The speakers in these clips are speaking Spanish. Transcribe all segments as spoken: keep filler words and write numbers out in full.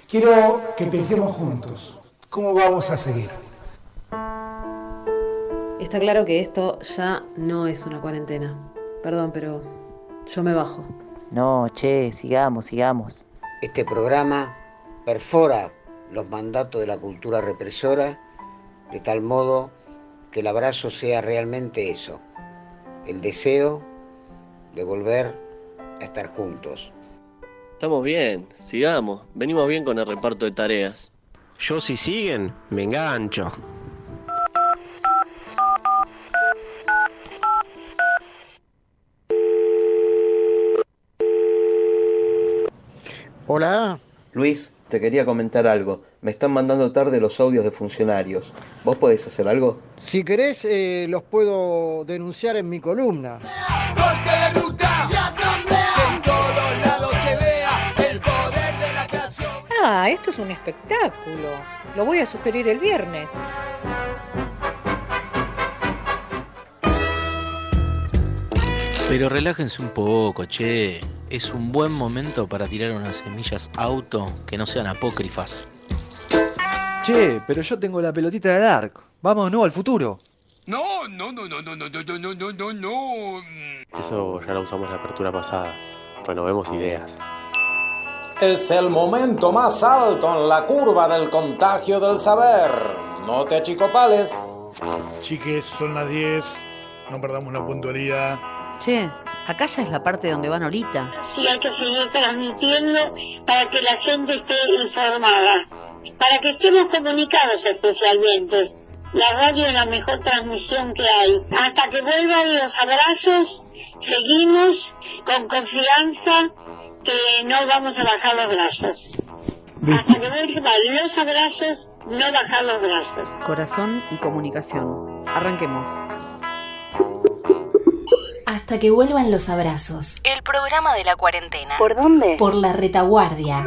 Quiero que pensemos juntos. ¿Cómo vamos a seguir? Está claro que esto ya no es una cuarentena. Perdón, pero yo me bajo. No, che, sigamos, sigamos. Este programa perfora los mandatos de la cultura represora de tal modo que el abrazo sea realmente eso, el deseo de volver a estar juntos. Estamos bien, sigamos. Venimos bien con el reparto de tareas. Yo si siguen, me engancho. Hola. Luis, te quería comentar algo. Me están mandando tarde los audios de funcionarios. ¿Vos podés hacer algo? Si querés, eh, los puedo denunciar en mi columna. Corte de ruta y asamblea. Que en todos lados se vea el poder de la canción. Ah, esto es un espectáculo. Lo voy a sugerir el viernes. Pero relájense un poco, che. Es un buen momento para tirar unas semillas auto que no sean apócrifas. Che, pero yo tengo la pelotita de Dark. Vamos, no, al futuro. No, no, no, no, no, no, no, no, no, no, no. Eso ya lo usamos en la apertura pasada. Renovemos ideas. Es el momento más alto en la curva del contagio del saber. No te achicopales. Chiques, son las diez. No perdamos la puntualidad. Che, acá ya es la parte donde van ahorita. Sí, hay que seguir transmitiendo para que la gente esté informada. Para que estemos comunicados especialmente. La radio es la mejor transmisión que hay. Hasta que vuelvan los abrazos, seguimos con confianza que no vamos a bajar los brazos. Hasta que vuelvan los abrazos, no bajar los brazos. Corazón y comunicación. Arranquemos. Hasta que vuelvan los abrazos. El programa de la cuarentena. ¿Por dónde? Por la retaguardia.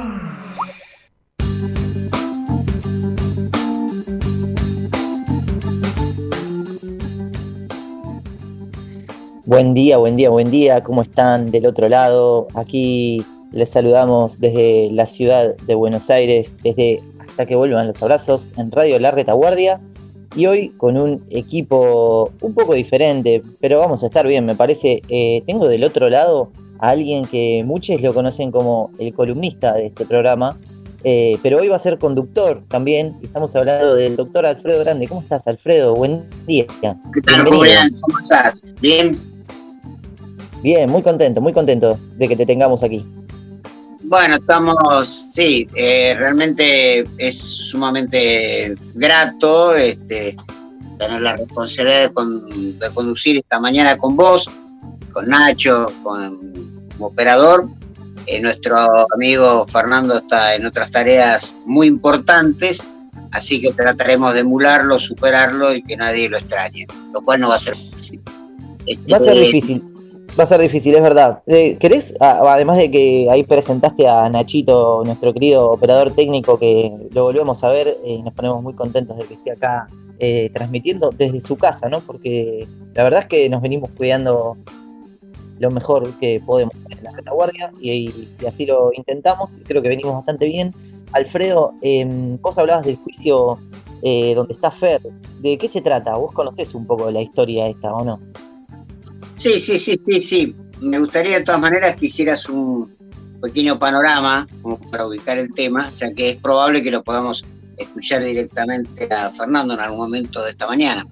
Buen día, buen día, buen día. ¿Cómo están del otro lado? Aquí les saludamos desde la ciudad de Buenos Aires, desde Hasta que vuelvan los abrazos, en Radio La Retaguardia. Y hoy con un equipo un poco diferente, pero vamos a estar bien, me parece. Eh, tengo del otro lado a alguien que muchos lo conocen como el columnista de este programa, eh, pero hoy va a ser conductor también. Estamos hablando del doctor Alfredo Grande. ¿Cómo estás, Alfredo? Buen día. ¿Qué tal, Julián? ¿Cómo estás? ¿Bien? Bien, muy contento, muy contento de que te tengamos aquí. Bueno, estamos, sí, eh, realmente es sumamente grato este, tener la responsabilidad de, con, de conducir esta mañana con vos, con Nacho, con, como operador. Eh, nuestro amigo Fernando está en otras tareas muy importantes, así que trataremos de emularlo, superarlo y que nadie lo extrañe, lo cual no va a ser fácil. Este, va a ser difícil. Va a ser difícil, es verdad. Eh, ¿Querés, además de que ahí presentaste a Nachito, nuestro querido operador técnico, que lo volvemos a ver, y eh, nos ponemos muy contentos de que esté acá eh, transmitiendo desde su casa, ¿no? Porque la verdad es que nos venimos cuidando lo mejor que podemos en la retaguardia y, y así lo intentamos. Creo que venimos bastante bien. Alfredo, eh, vos hablabas del juicio eh, donde está Fer. ¿De qué se trata? ¿Vos conocés un poco de la historia esta o no? Sí, sí, sí, sí, sí. Me gustaría de todas maneras que hicieras un pequeño panorama como para ubicar el tema, ya que es probable que lo podamos escuchar directamente a Fernando en algún momento de esta mañana.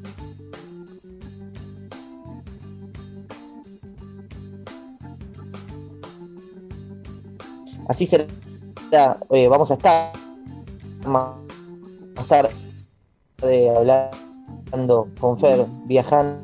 Así será. Eh, vamos a estar más tarde hablando con Fer, viajando.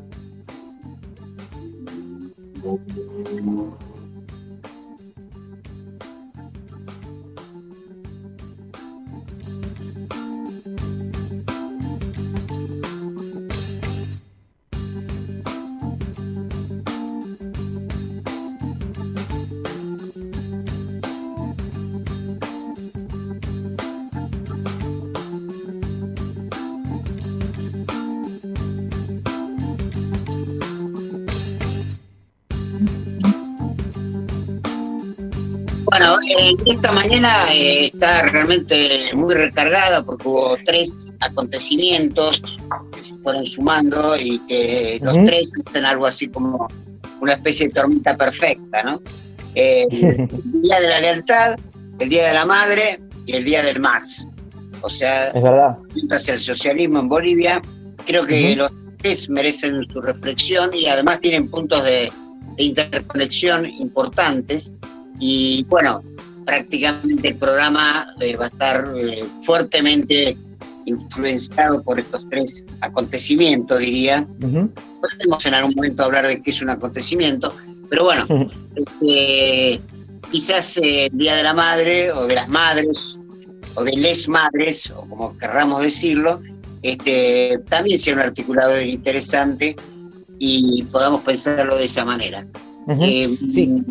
Bueno, eh, esta mañana eh, está realmente muy recargada porque hubo tres acontecimientos que se fueron sumando y que los uh-huh. tres hacen algo así como una especie de tormenta perfecta, ¿no? Eh, el Día de la Lealtad, el Día de la Madre y el Día del M A S. O sea, es verdad. Hacia el socialismo en Bolivia. Creo que uh-huh. los tres merecen su reflexión y además tienen puntos de, de interconexión importantes. Y bueno, prácticamente el programa eh, va a estar eh, fuertemente influenciado por estos tres acontecimientos, diría. Uh-huh. Podemos en algún momento hablar de qué es un acontecimiento, pero bueno, uh-huh. este, quizás eh, el Día de la Madre o de las Madres o de les madres, o como querramos decirlo, este, también sea un articulador interesante y podamos pensarlo de esa manera. Uh-huh. Eh, sí.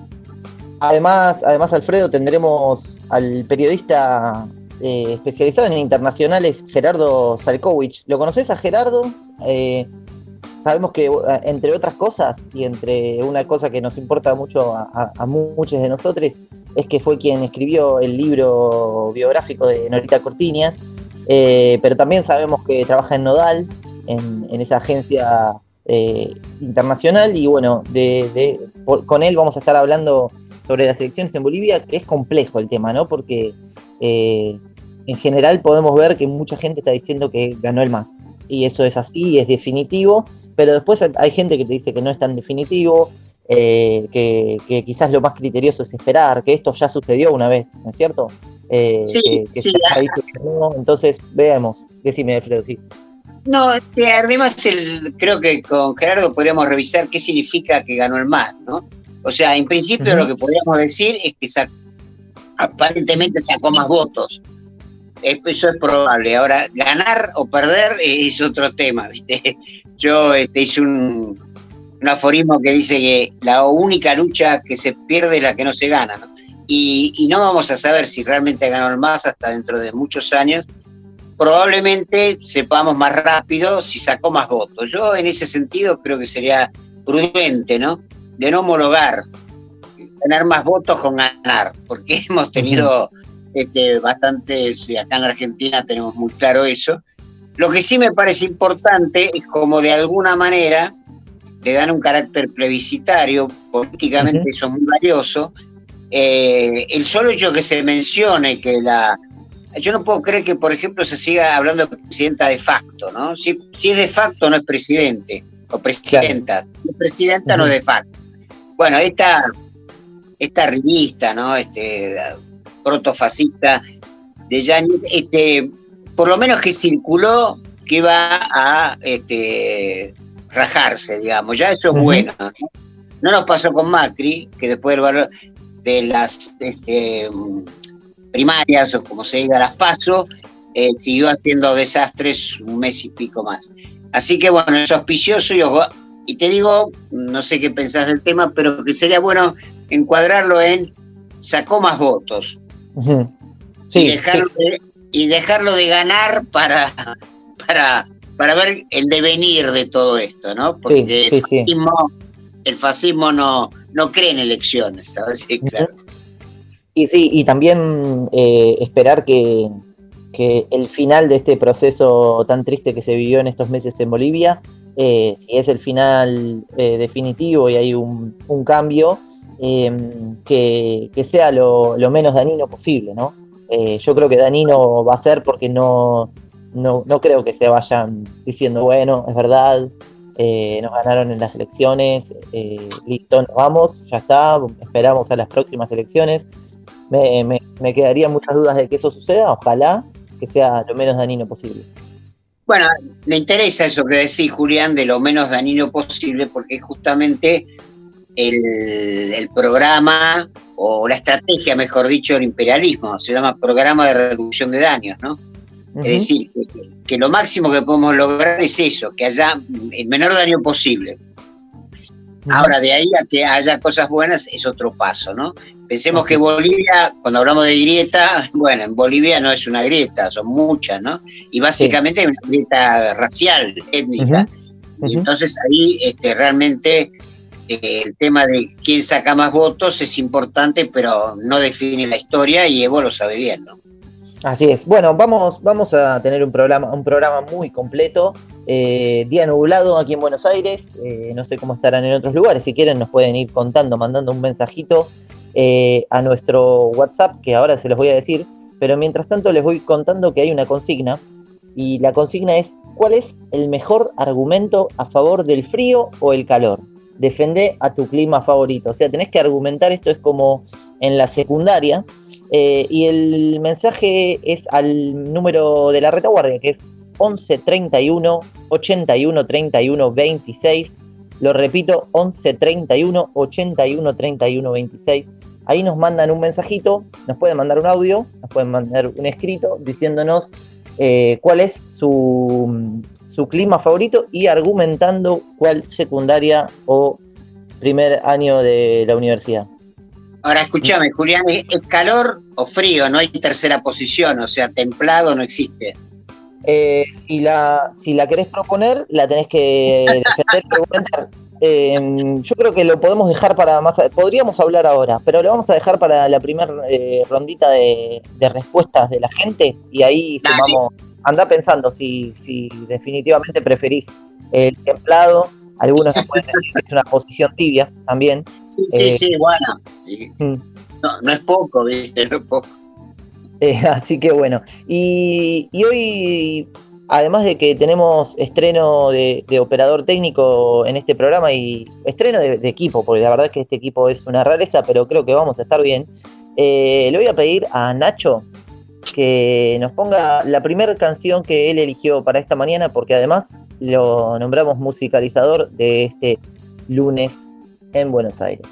Además, además, Alfredo, tendremos al periodista eh, especializado en internacionales, Gerardo Salkovich. ¿Lo conoces a Gerardo? Eh, sabemos que, entre otras cosas, y entre una cosa que nos importa mucho a, a, a muchos de nosotros, es que fue quien escribió el libro biográfico de Norita Cortiñas, eh, pero también sabemos que trabaja en Nodal, en, en esa agencia eh, internacional, y bueno, de, de, por, con él vamos a estar hablando sobre las elecciones en Bolivia, que es complejo el tema, ¿no? Porque eh, en general podemos ver que mucha gente está diciendo que ganó el M A S, y eso es así, es definitivo, pero después hay gente que te dice que no es tan definitivo, eh, que, que quizás lo más criterioso es esperar, que esto ya sucedió una vez, ¿no es cierto? Eh, sí, que, que sí. Ya dice que no, entonces, veamos, decime, Alfredo, sí. No, además el, creo que con Gerardo podríamos revisar qué significa que ganó el M A S, ¿no? O sea, en principio uh-huh. lo que podríamos decir es que sac- aparentemente sacó más votos. Eso es probable. Ahora, ganar o perder es otro tema, ¿viste? Yo este, hice un, un aforismo que dice que la única lucha que se pierde es la que no se gana, ¿no? Y, y no vamos a saber si realmente ganó el M A S hasta dentro de muchos años. Probablemente sepamos más rápido si sacó más votos. Yo en ese sentido creo que sería prudente, ¿no? De no homologar, tener más votos con ganar, porque hemos tenido este, bastantes, acá en la Argentina tenemos muy claro eso. Lo que sí me parece importante es como de alguna manera le dan un carácter plebiscitario, políticamente uh-huh. eso es muy valioso. Eh, el solo hecho que se mencione que la... Yo no puedo creer que, por ejemplo, se siga hablando de presidenta de facto, ¿no? Si, si es de facto, no es presidente, o presidenta. Claro. Si es presidenta, uh-huh. no es de facto. Bueno, esta, esta revista, ¿no? Este, protofascista de Yáñez, este, por lo menos que circuló que iba a este, rajarse, digamos, ya eso es uh-huh. bueno, ¿no? No nos pasó con Macri, que después del valor de las este, primarias, o como se diga, las PASO, eh, siguió haciendo desastres un mes y pico más. Así que bueno, es auspicioso y, y te digo, no sé qué pensás del tema, pero que sería bueno encuadrarlo en sacó más votos. Uh-huh. Sí, y, dejarlo sí. de, y dejarlo de ganar para, para, para ver el devenir de todo esto, ¿no? Porque sí, sí, el, fascismo, sí. el fascismo no, no cree en elecciones, ¿sabes? Sí, claro. Y sí, y también eh, esperar que, que el final de este proceso tan triste que se vivió en estos meses en Bolivia, eh, si es el final eh, definitivo y hay un, un cambio, eh, que, que sea lo, lo menos dañino posible, ¿no? Eh, yo creo que dañino va a ser porque no, no, no creo que se vayan diciendo, bueno, es verdad, eh, nos ganaron en las elecciones, eh, listo, nos vamos, ya está, esperamos a las próximas elecciones. Me, me, me quedarían muchas dudas de que eso suceda, ojalá que sea lo menos dañino posible. Bueno, me interesa eso que decís, Julián, de lo menos dañino posible, porque es justamente el, el programa, o la estrategia, mejor dicho, del imperialismo, se llama Programa de Reducción de Daños, ¿no? Uh-huh. Es decir, que, que lo máximo que podemos lograr es eso, que haya el menor daño posible. Uh-huh. Ahora, de ahí a que haya cosas buenas es otro paso, ¿no? Pensemos que Bolivia, cuando hablamos de grieta, bueno, en Bolivia no es una grieta, son muchas, ¿no? Y básicamente sí. hay una grieta racial, étnica. Uh-huh. Uh-huh. Y entonces ahí este, realmente eh, el tema de quién saca más votos es importante, pero no define la historia y Evo lo sabe bien, ¿no? Así es. Bueno, vamos, vamos a tener un programa, un programa muy completo. Eh, día nublado aquí en Buenos Aires. Eh, no sé cómo estarán en otros lugares. Si quieren nos pueden ir contando, mandando un mensajito eh, a nuestro WhatsApp, que ahora se los voy a decir. Pero mientras tanto les voy contando que hay una consigna. Y la consigna es: ¿cuál es el mejor argumento a favor del frío o el calor? Defende a tu clima favorito. O sea, tenés que argumentar. Esto es como en la secundaria. Eh, y el mensaje es al número de la retaguardia, que es once treinta y uno ochenta y uno treinta y uno veintiséis. Lo repito, once treinta y uno ochenta y uno treinta y uno veintiséis. Ahí nos mandan un mensajito, nos pueden mandar un audio, nos pueden mandar un escrito diciéndonos eh, cuál es su, su clima favorito y argumentando cuál secundaria o primer año de la universidad. Ahora, escúchame, Julián, ¿es calor o frío? No hay tercera posición, o sea, templado no existe. Eh, si, la, si la querés proponer, la tenés que defender y argumentar. Eh, yo creo que lo podemos dejar para más... Podríamos hablar ahora, pero lo vamos a dejar para la primera eh, rondita de, de respuestas de la gente y ahí sumamos. Andá pensando si, si definitivamente preferís el templado. Algunos pueden decir que es una posición tibia también. Sí, sí, eh, sí, bueno. Sí. Mm. No, no es poco, ¿viste? No es poco. Eh, así que bueno. Y, y hoy, además de que tenemos estreno de, de operador técnico en este programa y estreno de, de equipo, porque la verdad es que este equipo es una rareza, pero creo que vamos a estar bien, eh, le voy a pedir a Nacho que nos ponga la primera canción que él eligió para esta mañana, porque además lo nombramos musicalizador de este lunes en Buenos Aires.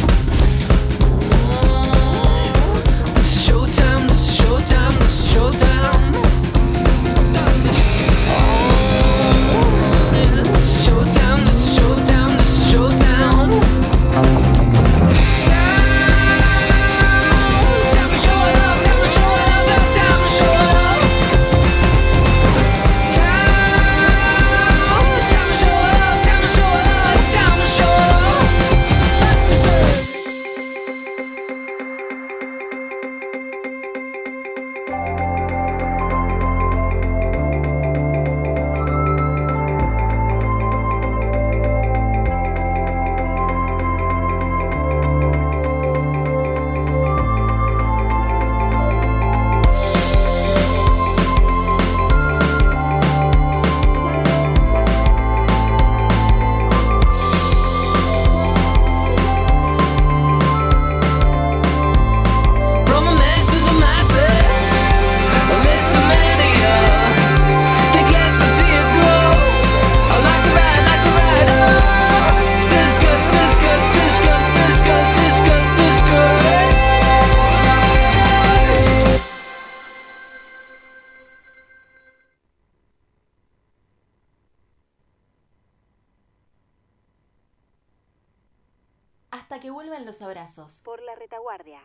Showtime, Hasta que vuelvan los abrazos. Por la retaguardia.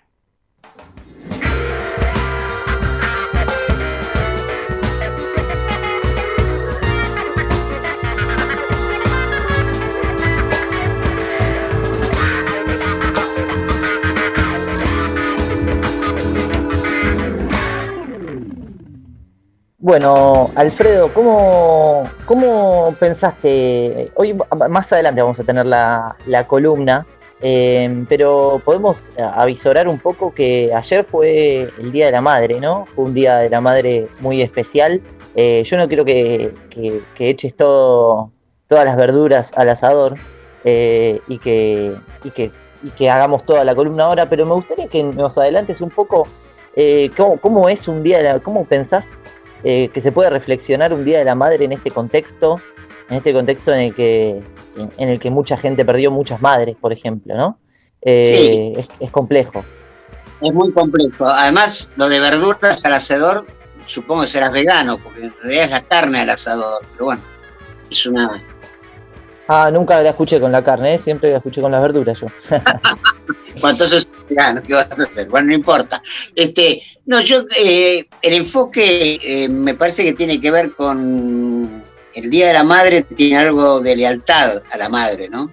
Bueno, Alfredo, ¿cómo, cómo pensaste? Hoy más adelante vamos a tener la, la columna, eh, pero podemos avisorar un poco que ayer fue el Día de la Madre, ¿no? Fue un Día de la Madre muy especial. Eh, yo no quiero que, que, que eches todo, todas las verduras al asador eh, y, que, y, que, y que hagamos toda la columna ahora, pero me gustaría que nos adelantes un poco eh, cómo, cómo es un día de la, cómo pensás Eh, que se puede reflexionar un Día de la Madre en este contexto, en este contexto en el que, en, en el que mucha gente perdió muchas madres, por ejemplo, ¿no? Eh, sí. Es, es complejo. Es muy complejo. Además, lo de verduras al asador, supongo que serás vegano, porque en realidad es la carne al asador, pero bueno, es una... Ah, nunca la escuché con la carne, ¿eh? Siempre la escuché con las verduras yo. Bueno, entonces, vegano, ¿qué vas a hacer? Bueno, no importa. Este, no, yo, eh, el enfoque eh, me parece que tiene que ver con el Día de la Madre, tiene algo de lealtad a la madre, ¿no?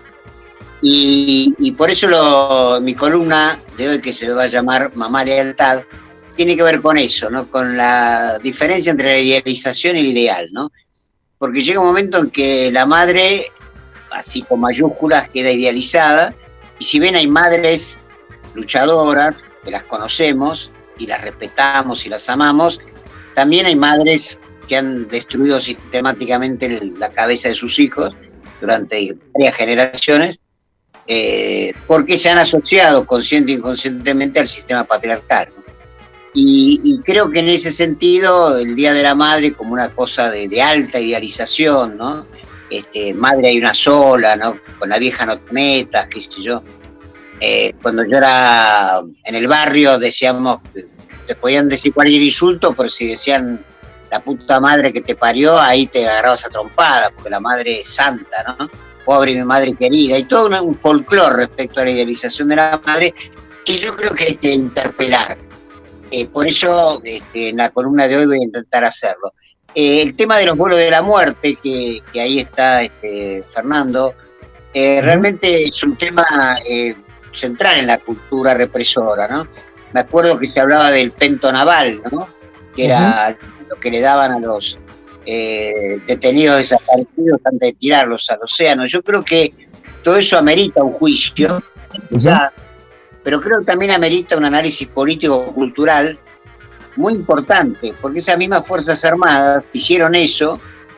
Y, y por eso lo, mi columna de hoy, que se va a llamar Mamá Lealtad, tiene que ver con eso, ¿no? Con la diferencia entre la idealización y el ideal, ¿no? Porque llega un momento en que la madre, así con mayúsculas, queda idealizada, y si bien hay madres luchadoras, que las conocemos, y las respetamos y las amamos, también hay madres que han destruido sistemáticamente la cabeza de sus hijos durante varias generaciones, eh, porque se han asociado consciente e inconscientemente al sistema patriarcal, ¿no? Y, y creo que en ese sentido el Día de la Madre, como una cosa de, de alta idealización, ¿no? Este, madre hay una sola, ¿no? Con la vieja no te metas, qué sé yo. Eh, cuando yo era en el barrio decíamos, te podían decir cualquier insulto, pero si decían la puta madre que te parió, ahí te agarrabas a trompada, porque la madre es santa, ¿no? Pobre mi madre querida, y todo un, un folclore respecto a la idealización de la madre, que yo creo que hay que interpelar. Eh, por eso este, en la columna de hoy voy a intentar hacerlo. Eh, el tema de los vuelos de la muerte, que, que ahí está este, Fernando, eh, realmente es un tema eh, central en la cultura represora, ¿no? Me acuerdo que se hablaba del pento naval, ¿no? Que era uh-huh. lo que le daban a los eh, detenidos desaparecidos antes de tirarlos al océano. Yo creo que todo eso amerita un juicio, uh-huh. ya, pero creo que también amerita un análisis político-cultural muy importante, porque esas mismas Fuerzas Armadas hicieron eso.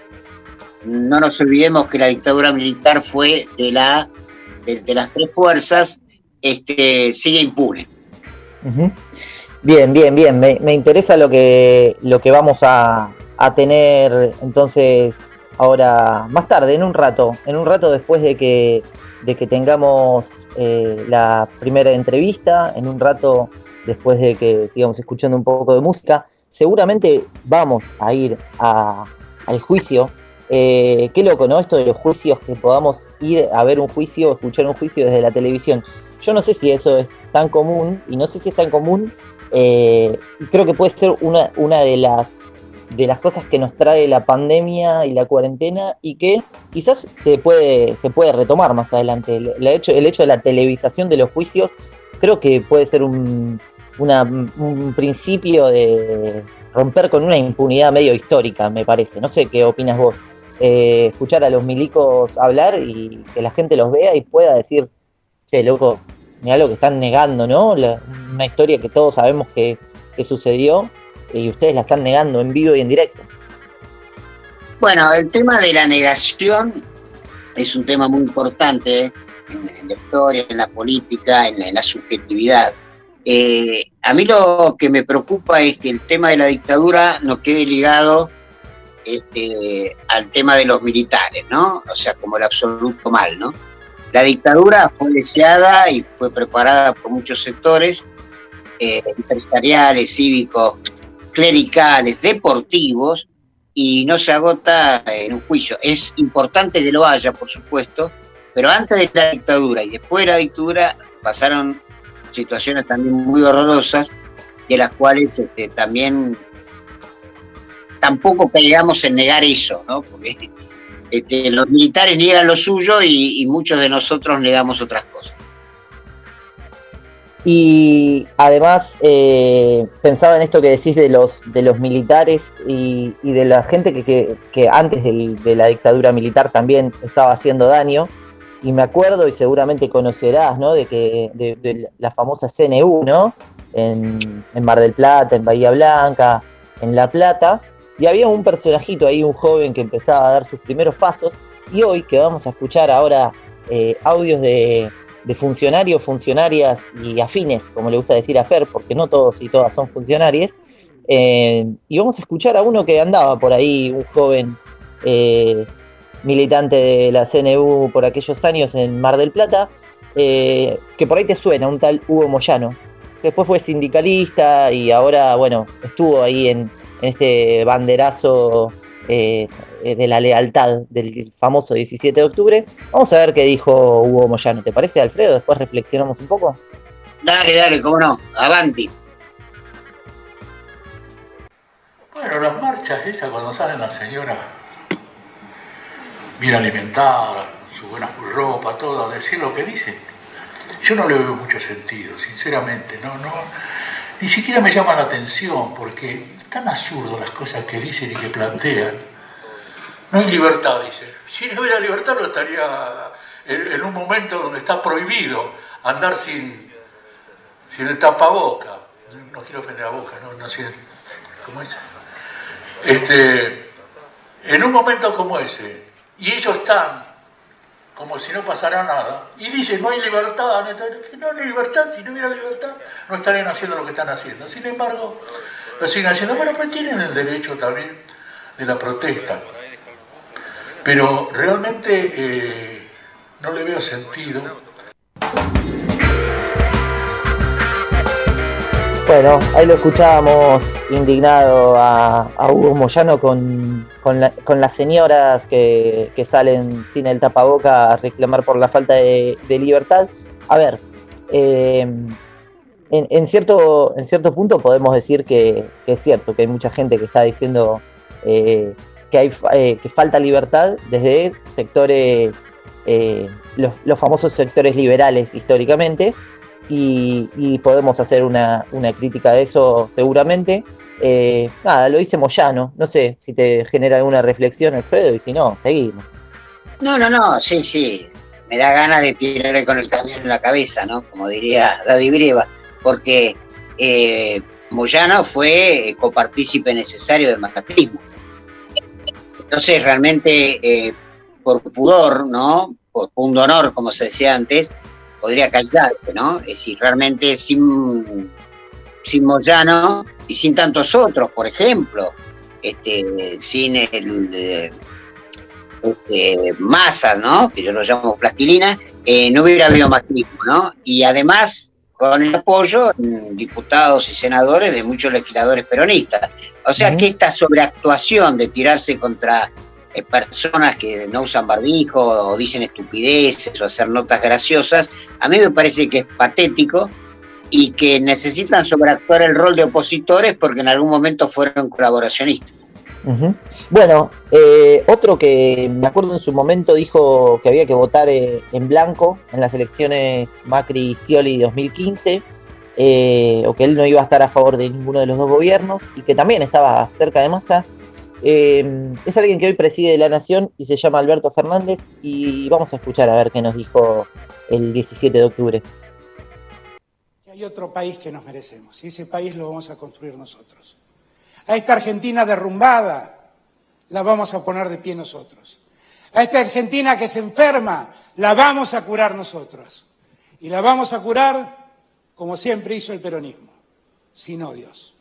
No nos olvidemos que la dictadura militar fue de, la, de, de las tres fuerzas, este, sigue impune. Uh-huh. Bien, bien, bien. Me, me interesa lo que, lo que vamos a, a tener entonces ahora, más tarde, en un rato, en un rato después de que de que tengamos eh, la primera entrevista, en un rato después de que sigamos escuchando un poco de música. Seguramente vamos a ir a, al juicio. Eh, qué loco, ¿no? Esto de los juicios, que podamos ir a ver un juicio o escuchar un juicio desde la televisión. Yo no sé si eso es tan común, y no sé si es tan común. Eh, creo que puede ser una, una de las de las cosas que nos trae la pandemia y la cuarentena, y que quizás se puede se puede retomar más adelante. El, el, hecho, el hecho de la televisación de los juicios creo que puede ser un, una, un principio de romper con una impunidad medio histórica, me parece. No sé qué opinas vos. Eh, escuchar a los milicos hablar y que la gente los vea y pueda decir, che, loco, mirá lo que están negando, ¿no? La, una historia que todos sabemos que, que sucedió, y ustedes la están negando en vivo y en directo. Bueno, el tema de la negación es un tema muy importante, ¿eh? en, en la historia, en la política, en la, en la subjetividad. Eh, a mí lo que me preocupa es que el tema de la dictadura no quede ligado este, al tema de los militares, ¿no? O sea, como el absoluto mal, ¿no? La dictadura fue deseada y fue preparada por muchos sectores eh, empresariales, cívicos, clericales, deportivos, y no se agota en un juicio. Es importante que lo haya, por supuesto, Pero antes de la dictadura y después de la dictadura pasaron situaciones también muy horrorosas, de las cuales este, también tampoco caigamos en negar eso, ¿no? Porque este, los militares niegan lo suyo y, y muchos de nosotros negamos otras cosas. Y además, eh, pensaba en esto que decís de los de los militares y, y de la gente que, que, que antes del, de la dictadura militar también estaba haciendo daño. Y me acuerdo, y seguramente conocerás, ¿no? De que de, de la famosa C N U, ¿no? En, en Mar del Plata, en Bahía Blanca, en La Plata. Y había un personajito ahí, un joven que empezaba a dar sus primeros pasos. Y hoy, que vamos a escuchar ahora eh, audios de... de funcionarios, funcionarias y afines, como le gusta decir a Fer, porque no todos y todas son funcionarios, eh, y vamos a escuchar a uno que andaba por ahí, un joven eh, militante de la C N U por aquellos años en Mar del Plata, eh, que por ahí te suena, un tal Hugo Moyano, que después fue sindicalista y ahora, bueno, estuvo ahí en, en este banderazo Eh, de la lealtad del famoso diecisiete de octubre. Vamos a ver qué dijo Hugo Moyano. ¿Te parece, Alfredo? Después reflexionamos un poco. Dale, dale, cómo no, avanti. Bueno, las marchas esas cuando salen las señoras bien alimentadas, con su buena ropa, todo, a decir lo que dicen, yo no le veo mucho sentido, sinceramente, no, no, ni siquiera me llama la atención, porque tan absurdo las cosas que dicen y que plantean. No hay libertad, dice. Si no hubiera libertad no estaría en, en un momento donde está prohibido andar sin, sin el tapaboca. No quiero ofender a Boca, no, no sé cómo es. Este, en un momento como ese, y ellos están como si no pasara nada, y dicen no hay libertad, no hay libertad, si no hubiera libertad no estarían haciendo lo que están haciendo. Sin embargo, lo siguen haciendo. Bueno, pues tienen el derecho también de la protesta, pero realmente eh, no le veo sentido. Bueno, ahí lo escuchábamos indignado a, a Hugo Moyano con, con, la, con las señoras que, que salen sin el tapaboca a reclamar por la falta de, de libertad. A ver, eh, en, en, cierto, en cierto punto podemos decir que, que es cierto, que hay mucha gente que está diciendo eh, que, hay, eh, que falta libertad desde sectores, eh, los, los famosos sectores liberales históricamente. Y, y podemos hacer una, una crítica de eso seguramente. Eh, nada, lo dice Moyano, no sé si te genera alguna reflexión, Alfredo, y si no, seguimos. No, no, no, sí, sí, me da ganas de tirarle con el camión en la cabeza, ¿no? Como diría Daddy Brieva, porque eh, Moyano fue copartícipe necesario del macrismo. Entonces, realmente, eh, por pudor, ¿no? Por pundonor, como se decía antes, podría callarse, ¿no? Es decir, realmente sin, sin Moyano y sin tantos otros, por ejemplo, este, sin el eh, este, Massa, ¿no? Que yo lo llamo plastilina, eh, no hubiera habido macrismo, ¿no? Y además, con el apoyo de diputados y senadores de muchos legisladores peronistas. O sea, uh-huh. que esta sobreactuación de tirarse contra Eh, personas que no usan barbijo o dicen estupideces o hacer notas graciosas, a mí me parece que es patético y que necesitan sobreactuar el rol de opositores porque en algún momento fueron colaboracionistas. Uh-huh. Bueno, eh, otro que me acuerdo en su momento dijo que había que votar eh, en blanco en las elecciones Macri-Scioli dos mil quince, eh, o que él no iba a estar a favor de ninguno de los dos gobiernos y que también estaba cerca de Massa. Eh, es alguien que hoy preside La Nación y se llama Alberto Fernández, y vamos a escuchar a ver qué nos dijo el diecisiete de octubre. Hay otro país que nos merecemos y ese país lo vamos a construir nosotros. A esta Argentina derrumbada la vamos a poner de pie nosotros. A esta Argentina que se enferma la vamos a curar nosotros, y la vamos a curar como siempre hizo el peronismo, sin odios.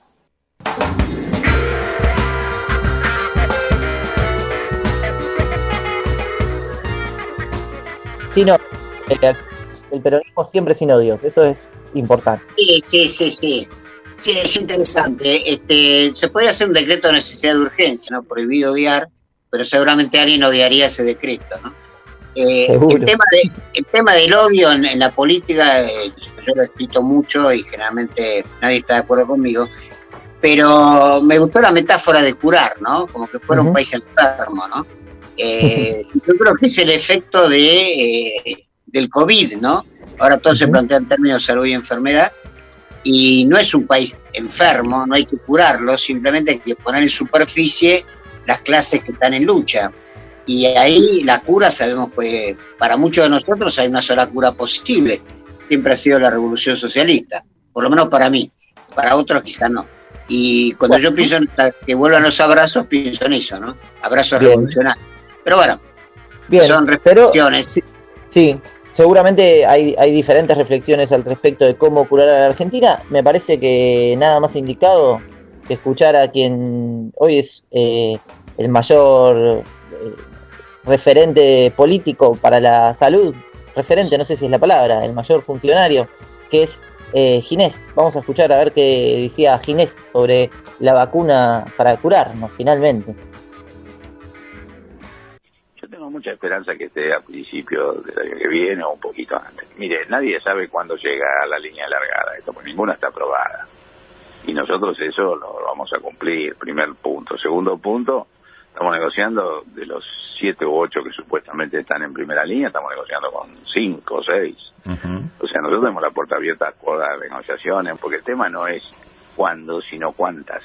Sin odios. El, el peronismo siempre sin odios, eso es importante. Sí, sí, sí, sí. Sí, es interesante. Este, se podría hacer un decreto de necesidad de urgencia, ¿no? Prohibido odiar, pero seguramente alguien odiaría ese decreto, ¿no? Eh, el, tema de, el tema del odio en, en la política, eh, yo lo he escrito mucho y generalmente nadie está de acuerdo conmigo, pero me gustó la metáfora de curar, ¿no? Como que fuera uh-huh. un país enfermo, ¿no? Eh, yo creo que es el efecto de, eh, del COVID, ¿no? Ahora todo uh-huh. se plantea en términos de salud y enfermedad, y no es un país enfermo, no hay que curarlo, simplemente hay que poner en superficie las clases que están en lucha. Y ahí la cura, sabemos que para muchos de nosotros hay una sola cura posible, siempre ha sido la revolución socialista, por lo menos para mí, para otros quizás no. Y cuando bueno. yo pienso en que vuelvan los abrazos, pienso en eso, ¿no? Abrazos Bien. revolucionarios. Pero bueno, Bien, son reflexiones. Pero, sí, sí, seguramente hay, hay diferentes reflexiones al respecto de cómo curar a la Argentina. Me parece que nada más indicado que escuchar a quien hoy es eh, el mayor eh, referente político para la salud, referente, no sé si es la palabra, el mayor funcionario, que es eh, Ginés. Vamos a escuchar a ver qué decía Ginés sobre la vacuna para curarnos, finalmente. Yo tengo mucha esperanza que esté a principios del año que viene o un poquito antes. Mire, nadie sabe cuándo llega a la línea de largada, esto, porque ninguna está aprobada. Y nosotros eso lo vamos a cumplir, primer punto. Segundo punto, estamos negociando de los siete u ocho que supuestamente están en primera línea, estamos negociando con cinco o seis. Uh-huh. O sea, nosotros tenemos la puerta abierta a todas las negociaciones, porque el tema no es cuándo, sino cuántas.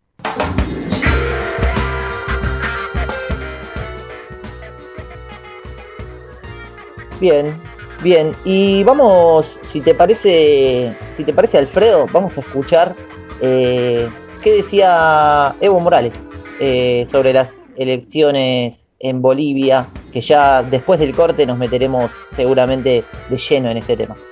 Bien, bien. Y vamos, si te parece, si te parece, Alfredo, vamos a escuchar eh, qué decía Evo Morales eh, sobre las elecciones en Bolivia, que ya después del corte nos meteremos seguramente de lleno en este tema.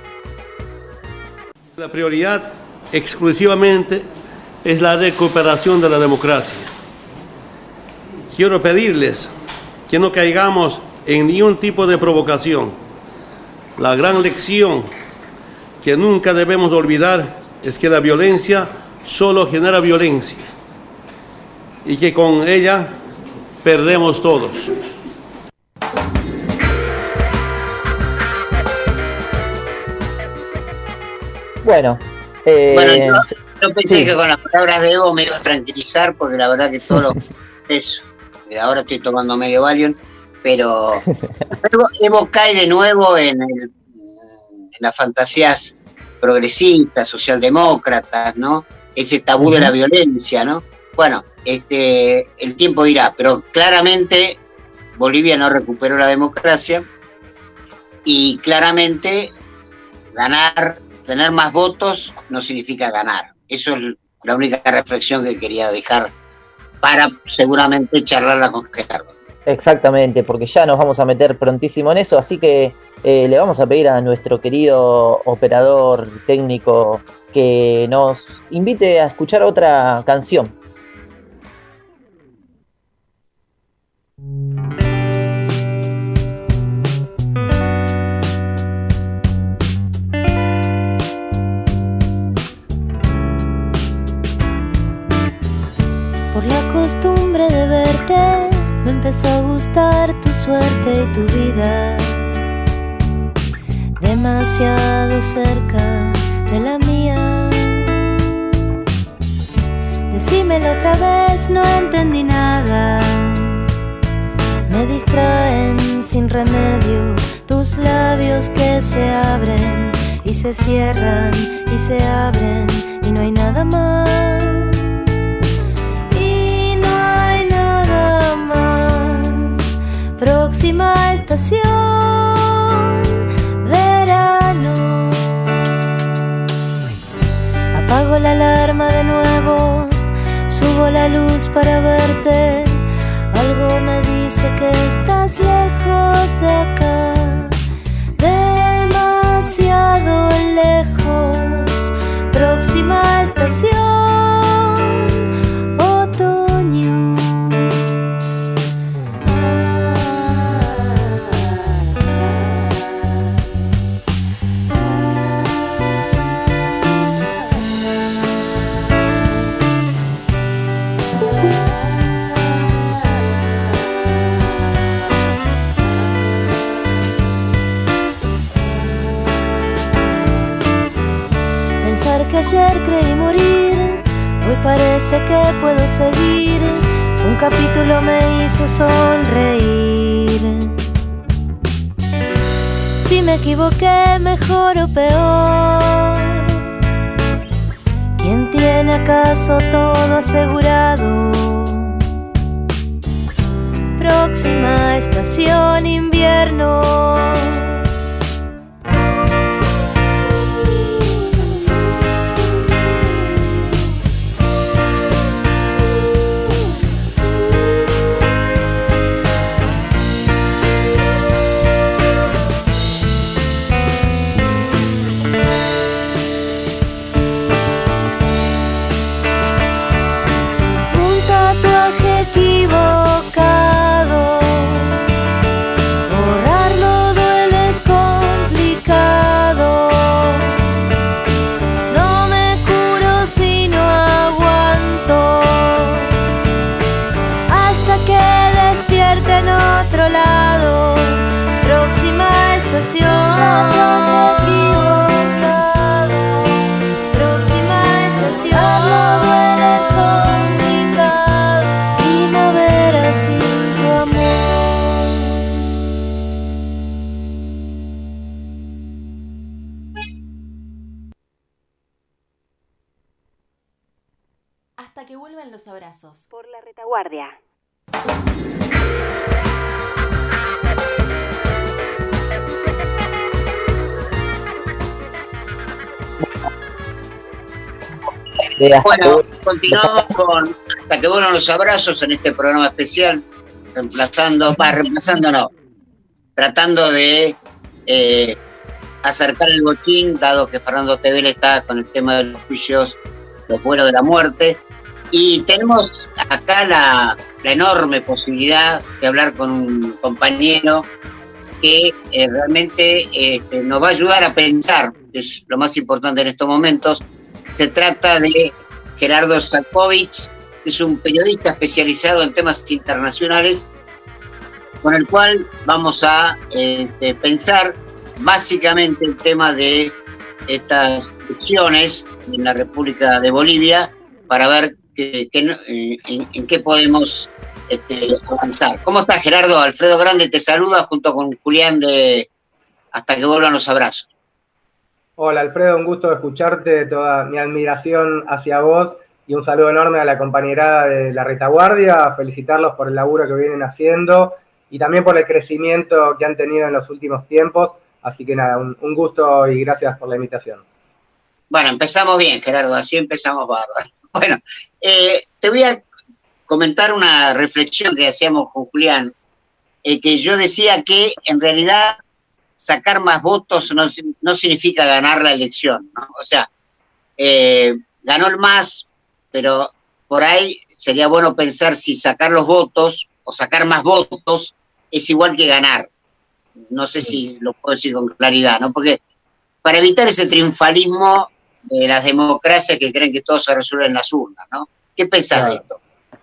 La prioridad exclusivamente es la recuperación de la democracia. Quiero pedirles que no caigamos en ningún tipo de provocación. La gran lección que nunca debemos olvidar es que la violencia solo genera violencia y que con ella perdemos todos. Bueno, eh, bueno yo, yo pensé sí. que con las palabras de Evo me iba a tranquilizar, porque la verdad que todo lo eso. Ahora estoy tomando medio Valium, pero Evo, Evo cae de nuevo en, el, en las fantasías progresistas, socialdemócratas, ¿no? Ese tabú uh-huh. de la violencia, ¿no? Bueno, este, el tiempo dirá, pero claramente Bolivia no recuperó la democracia y claramente ganar, tener más votos no significa ganar. Eso es la única reflexión que quería dejar para seguramente charlarla con Gerardo. Exactamente, porque ya nos vamos a meter prontísimo en eso, así que eh, le vamos a pedir a nuestro querido operador técnico que nos invite a escuchar otra canción. Por la costumbre de verte, me empezó a gustar tu suerte y tu vida, demasiado cerca de la mía. Decímelo otra vez, no entendí nada. Me distraen sin remedio tus labios que se abren y se cierran y se abren y no hay nada más. Próxima estación, verano. Apago la alarma de nuevo, subo la luz para verte. Algo me dice que estás lejos de acá, demasiado lejos. Próxima estación, otoño. pensar que ayer creí morir, hoy parece que puedo seguir. Un capítulo me hizo sonreír. Si me equivoqué, mejor o peor, ¿quién tiene acaso todo asegurado? Próxima estación invierno. Hasta que vuelvan los abrazos. Por la retaguardia. Bueno, continuamos con Hasta que vuelvan los abrazos en este programa especial, reemplazando, para reemplazando no, tratando de eh, acercar el bochín, dado que Fernando Tevell está con el tema de los juicios, los vuelos de la muerte. Y tenemos acá la, la enorme posibilidad de hablar con un compañero que eh, realmente eh, nos va a ayudar a pensar, que es lo más importante en estos momentos. Se trata de Gerardo Salkovich, que es un periodista especializado en temas internacionales, con el cual vamos a eh, pensar básicamente el tema de estas elecciones en la República de Bolivia, para ver que, que, eh, en, en qué podemos este, avanzar. ¿Cómo estás, Gerardo? Alfredo Grande te saluda junto con Julián de Hasta que vuelvan los abrazos. Hola, Alfredo, un gusto escucharte, toda mi admiración hacia vos y un saludo enorme a la compañerada de La Retaguardia, felicitarlos por el laburo que vienen haciendo y también por el crecimiento que han tenido en los últimos tiempos, así que nada, un, un gusto y gracias por la invitación. Bueno, empezamos bien, Gerardo, así empezamos bárbaro. Bueno, eh, te voy a comentar una reflexión que hacíamos con Julián, eh, que yo decía que en realidad sacar más votos no, no significa ganar la elección, ¿no? O sea, eh, ganó el MAS, pero por ahí sería bueno pensar si sacar los votos o sacar más votos es igual que ganar. No sé si lo puedo decir con claridad, ¿no? Porque para evitar ese triunfalismo de las democracias que creen que todo se resuelve en las urnas, ¿no? ¿Qué pensás claro. de esto?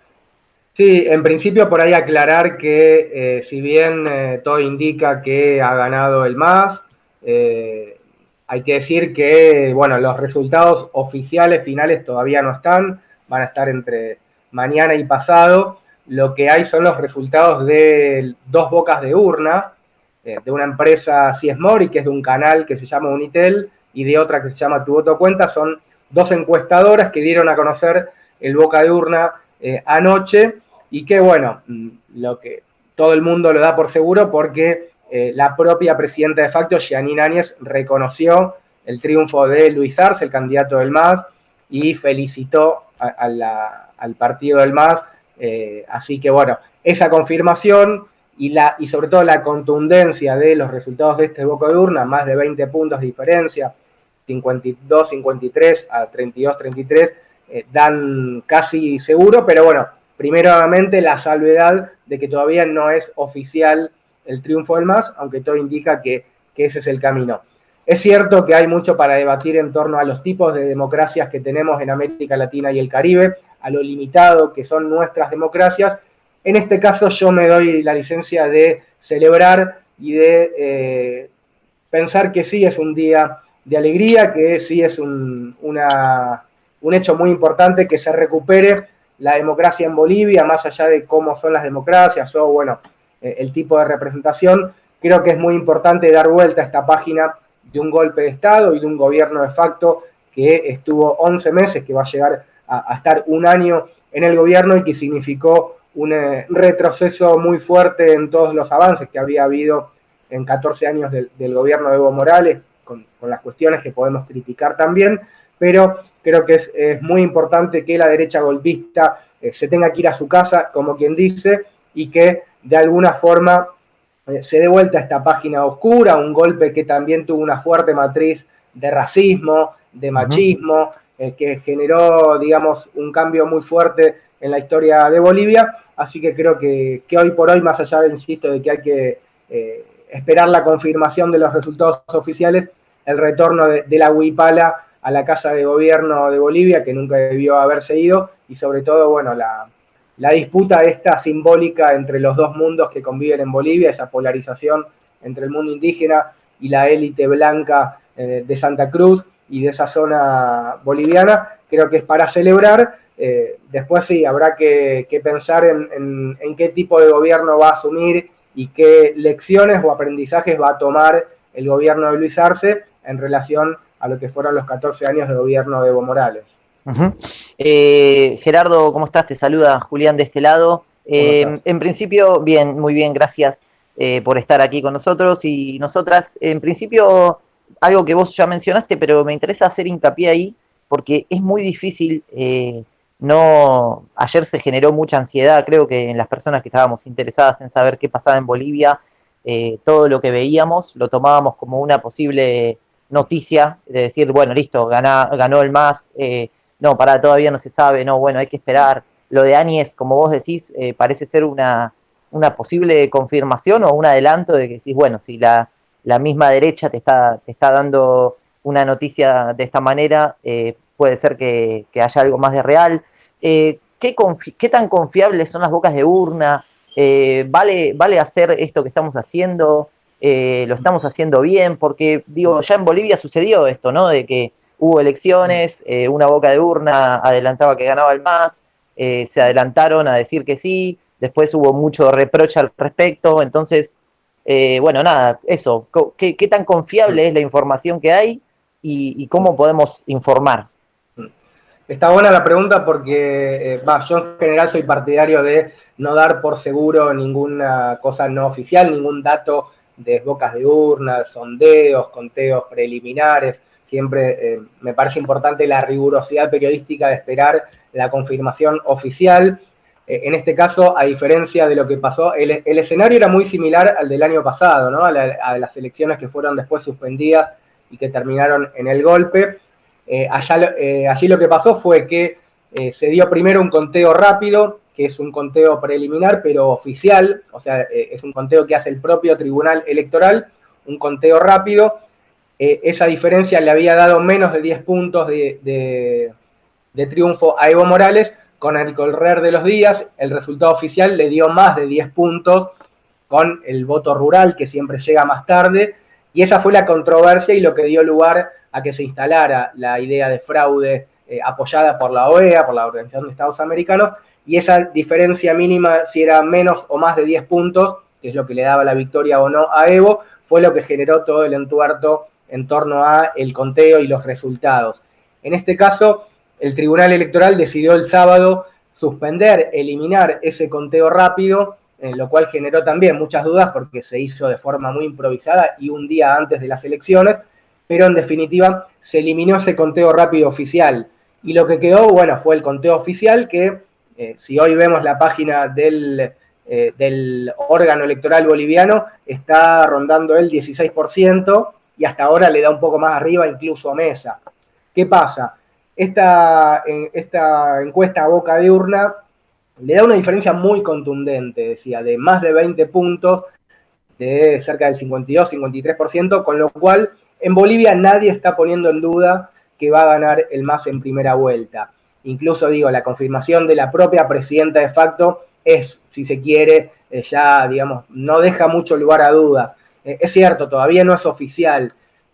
Sí, en principio por ahí aclarar que eh, si bien eh, todo indica que ha ganado el MAS, eh, hay que decir que, bueno, los resultados oficiales finales todavía no están, van a estar entre mañana y pasado. Lo que hay son los resultados de dos bocas de urna, eh, de una empresa Siesmori, que es de un canal que se llama Unitel, y de otra que se llama Tu Voto Cuenta. Son dos encuestadoras que dieron a conocer el boca de urna eh, anoche, y que, bueno, lo que todo el mundo lo da por seguro porque eh, la propia presidenta de facto, Jeanine Áñez, reconoció el triunfo de Luis Arce, el candidato del MAS, y felicitó a, a la, al partido del MAS. Eh, así que, bueno, esa confirmación y, la, y sobre todo la contundencia de los resultados de este boca de urna, más de veinte puntos de diferencia, cincuenta y dos cincuenta y tres a treinta y dos treinta y tres, eh, dan casi seguro, pero bueno, primeramente la salvedad de que todavía no es oficial el triunfo del MAS, aunque todo indica que, que ese es el camino. Es cierto que hay mucho para debatir en torno a los tipos de democracias que tenemos en América Latina y el Caribe, a lo limitado que son nuestras democracias. En este caso yo me doy la licencia de celebrar y de eh, pensar que sí es un día de alegría, que sí es un, una, un hecho muy importante que se recupere la democracia en Bolivia, más allá de cómo son las democracias o, bueno, eh, el tipo de representación. Creo que es muy importante dar vuelta a esta página de un golpe de Estado y de un gobierno de facto que estuvo once meses, que va a llegar a, a estar un año en el gobierno y que significó un eh, retroceso muy fuerte en todos los avances que había habido en catorce años del, del gobierno de Evo Morales, con, con las cuestiones que podemos criticar también, pero creo que es, es muy importante que la derecha golpista eh, se tenga que ir a su casa, como quien dice, y que de alguna forma eh, se dé vuelta a esta página oscura, un golpe que también tuvo una fuerte matriz de racismo, de machismo, uh-huh. eh, que generó, digamos, un cambio muy fuerte en la historia de Bolivia, así que creo que, que hoy por hoy, más allá, de, insisto, de que hay que eh, esperar la confirmación de los resultados oficiales, el retorno de, de la huipala a la Casa de Gobierno de Bolivia, que nunca debió haberse ido, y sobre todo, bueno, la, la disputa esta simbólica entre los dos mundos que conviven en Bolivia, esa polarización entre el mundo indígena y la élite blanca eh, de Santa Cruz y de esa zona boliviana, creo que es para celebrar. Eh, después sí, habrá que, que pensar en, en, en qué tipo de gobierno va a asumir y qué lecciones o aprendizajes va a tomar el gobierno de Luis Arce en relación a lo que fueron los catorce años de gobierno de Evo Morales. Uh-huh. eh, Gerardo, ¿cómo estás? Te saluda Julián de este lado. Eh, en principio, bien, muy bien, gracias eh, por estar aquí con nosotros y nosotras. En principio, algo que vos ya mencionaste, pero me interesa hacer hincapié ahí, porque es muy difícil, eh, no, ayer se generó mucha ansiedad, creo que en las personas que estábamos interesadas en saber qué pasaba en Bolivia, eh, todo lo que veíamos lo tomábamos como una posible noticia, de decir, bueno, listo, gana, ganó el M A S, eh, no, pará, todavía no se sabe, no, bueno, hay que esperar. Lo de Áñez, como vos decís, eh, parece ser una, una posible confirmación o un adelanto de que decís, bueno, si la, la misma derecha te está, te está dando una noticia de esta manera, eh, puede ser que, que haya algo más de real. Eh, ¿qué, confi- ¿Qué tan confiables son las bocas de urna? Eh, ¿vale, ¿Vale hacer esto que estamos haciendo? Eh, ¿Lo estamos haciendo bien? Porque, digo, ya en Bolivia sucedió esto, ¿no? De que hubo elecciones, eh, una boca de urna adelantaba que ganaba el M A S, eh, se adelantaron a decir que sí, después hubo mucho reproche al respecto, entonces, eh, bueno, nada, eso, ¿qué, qué tan confiable es la información que hay y, y cómo podemos informar? Está buena la pregunta porque, eh, bah, yo en general soy partidario de no dar por seguro ninguna cosa no oficial, ningún dato de bocas de urnas, sondeos, conteos preliminares. Siempre eh, me parece importante la rigurosidad periodística de esperar la confirmación oficial. Eh, en este caso, a diferencia de lo que pasó, el, el escenario era muy similar al del año pasado, ¿no? A, la, a las elecciones que fueron después suspendidas y que terminaron en el golpe. Eh, allá, eh, allí lo que pasó fue que eh, se dio primero un conteo rápido, que es un conteo preliminar, pero oficial, o sea, eh, es un conteo que hace el propio Tribunal Electoral, un conteo rápido. Eh, esa diferencia le había dado menos de diez puntos de, de, de triunfo a Evo Morales. Con el correr de los días, el resultado oficial le dio más de diez puntos con el voto rural, que siempre llega más tarde, y esa fue la controversia y lo que dio lugar a que se instalara la idea de fraude eh, apoyada por la O E A, por la Organización de Estados Americanos, y esa diferencia mínima, si era menos o más de diez puntos, que es lo que le daba la victoria o no a Evo, fue lo que generó todo el entuerto en torno a el conteo y los resultados. En este caso, el Tribunal Electoral decidió el sábado suspender, eliminar ese conteo rápido, eh, lo cual generó también muchas dudas porque se hizo de forma muy improvisada y un día antes de las elecciones, pero en definitiva se eliminó ese conteo rápido oficial. Y lo que quedó, bueno, fue el conteo oficial que, eh, si hoy vemos la página del, eh, del órgano electoral boliviano, está rondando el dieciséis por ciento y hasta ahora le da un poco más arriba incluso a Mesa. ¿Qué pasa? Esta, esta encuesta a boca de urna le da una diferencia muy contundente, decía, de más de veinte puntos, de cerca del cincuenta y dos, cincuenta y tres por ciento, con lo cual en Bolivia nadie está poniendo en duda que va a ganar el M A S en primera vuelta. Incluso, digo, la confirmación de la propia presidenta de facto es, si se quiere, ya, digamos, no deja mucho lugar a dudas. Es cierto, todavía no es oficial,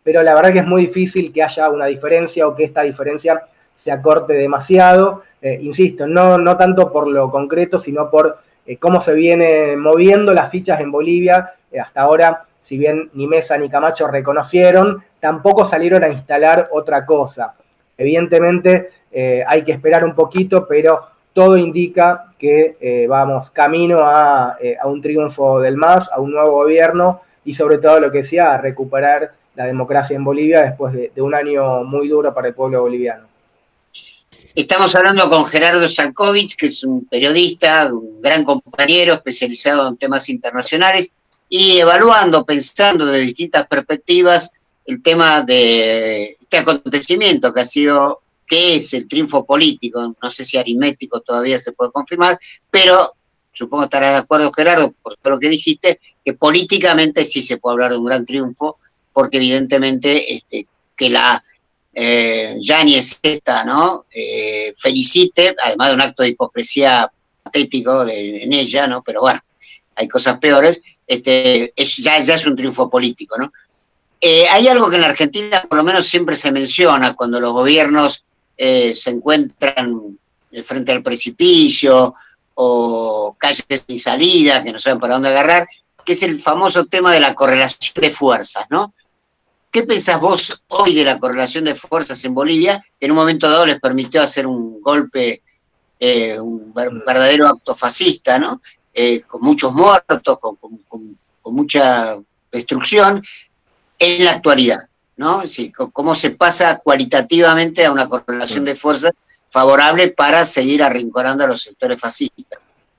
pero la verdad que es muy difícil que haya una diferencia o que esta diferencia se acorte demasiado, eh, insisto, no, no tanto por lo concreto, sino por eh, cómo se vienen moviendo las fichas en Bolivia. Eh, hasta ahora, si bien ni Mesa ni Camacho reconocieron, tampoco salieron a instalar otra cosa. Evidentemente eh, hay que esperar un poquito, pero todo indica que eh, vamos camino a, eh, a un triunfo del M A S, a un nuevo gobierno y sobre todo lo que decía, a recuperar la democracia en Bolivia después de, de un año muy duro para el pueblo boliviano. Estamos hablando con Gerardo Salkovich, que es un periodista, un gran compañero especializado en temas internacionales y evaluando, pensando de distintas perspectivas el tema de este acontecimiento que ha sido, que es el triunfo político, no sé si aritmético todavía se puede confirmar, pero supongo estarás de acuerdo, Gerardo, por todo lo que dijiste, que políticamente sí se puede hablar de un gran triunfo, porque evidentemente este, que la eh, Yáñez esta, ¿no? Eh, felicite, además de un acto de hipocresía patético de, en ella, ¿no? Pero bueno, hay cosas peores, este, es, ya, ya es un triunfo político, ¿no? Eh, hay algo que en la Argentina por lo menos siempre se menciona cuando los gobiernos eh, se encuentran frente al precipicio o calles sin salida, que no saben para dónde agarrar, que es el famoso tema de la correlación de fuerzas, ¿no? ¿Qué pensás vos hoy de la correlación de fuerzas en Bolivia, que en un momento dado les permitió hacer un golpe, eh, un verdadero acto fascista, ¿no? Eh, con muchos muertos, con, con, con, con mucha destrucción, en la actualidad, ¿no? Sí, cómo se pasa cualitativamente a una correlación de fuerzas favorable para seguir arrinconando a los sectores fascistas.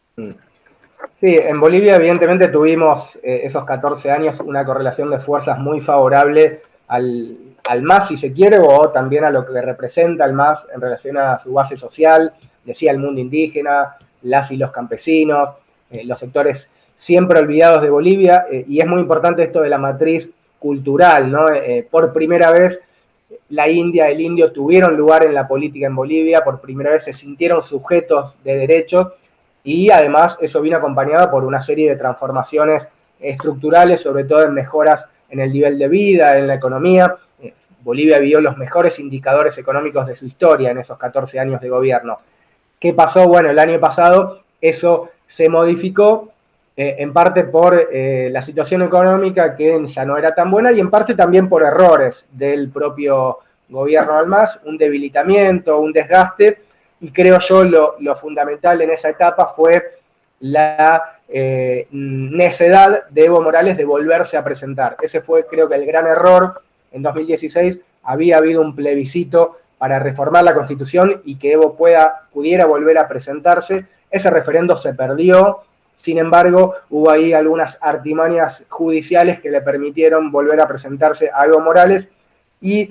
Sí, en Bolivia evidentemente tuvimos eh, esos catorce años una correlación de fuerzas muy favorable al, al M A S, si se quiere, o también a lo que representa el M A S en relación a su base social, decía el mundo indígena, las y los campesinos, eh, los sectores siempre olvidados de Bolivia, eh, y es muy importante esto de la matriz cultural, ¿no? Eh, por primera vez la India, el indio tuvieron lugar en la política en Bolivia, por primera vez se sintieron sujetos de derechos y además eso vino acompañado por una serie de transformaciones estructurales, sobre todo en mejoras en el nivel de vida, en la economía. Eh, Bolivia vio los mejores indicadores económicos de su historia en esos catorce años de gobierno. ¿Qué pasó? Bueno, el año pasado eso se modificó, Eh, en parte por eh, la situación económica que ya no era tan buena y en parte también por errores del propio gobierno del M A S, un debilitamiento, un desgaste, y creo yo lo, lo fundamental en esa etapa fue la eh, necedad de Evo Morales de volverse a presentar. Ese fue, creo que, el gran error. En dos mil dieciséis había habido un plebiscito para reformar la Constitución y que Evo pueda, pudiera volver a presentarse. Ese referendo se perdió. Sin embargo, hubo ahí algunas artimañas judiciales que le permitieron volver a presentarse a Evo Morales y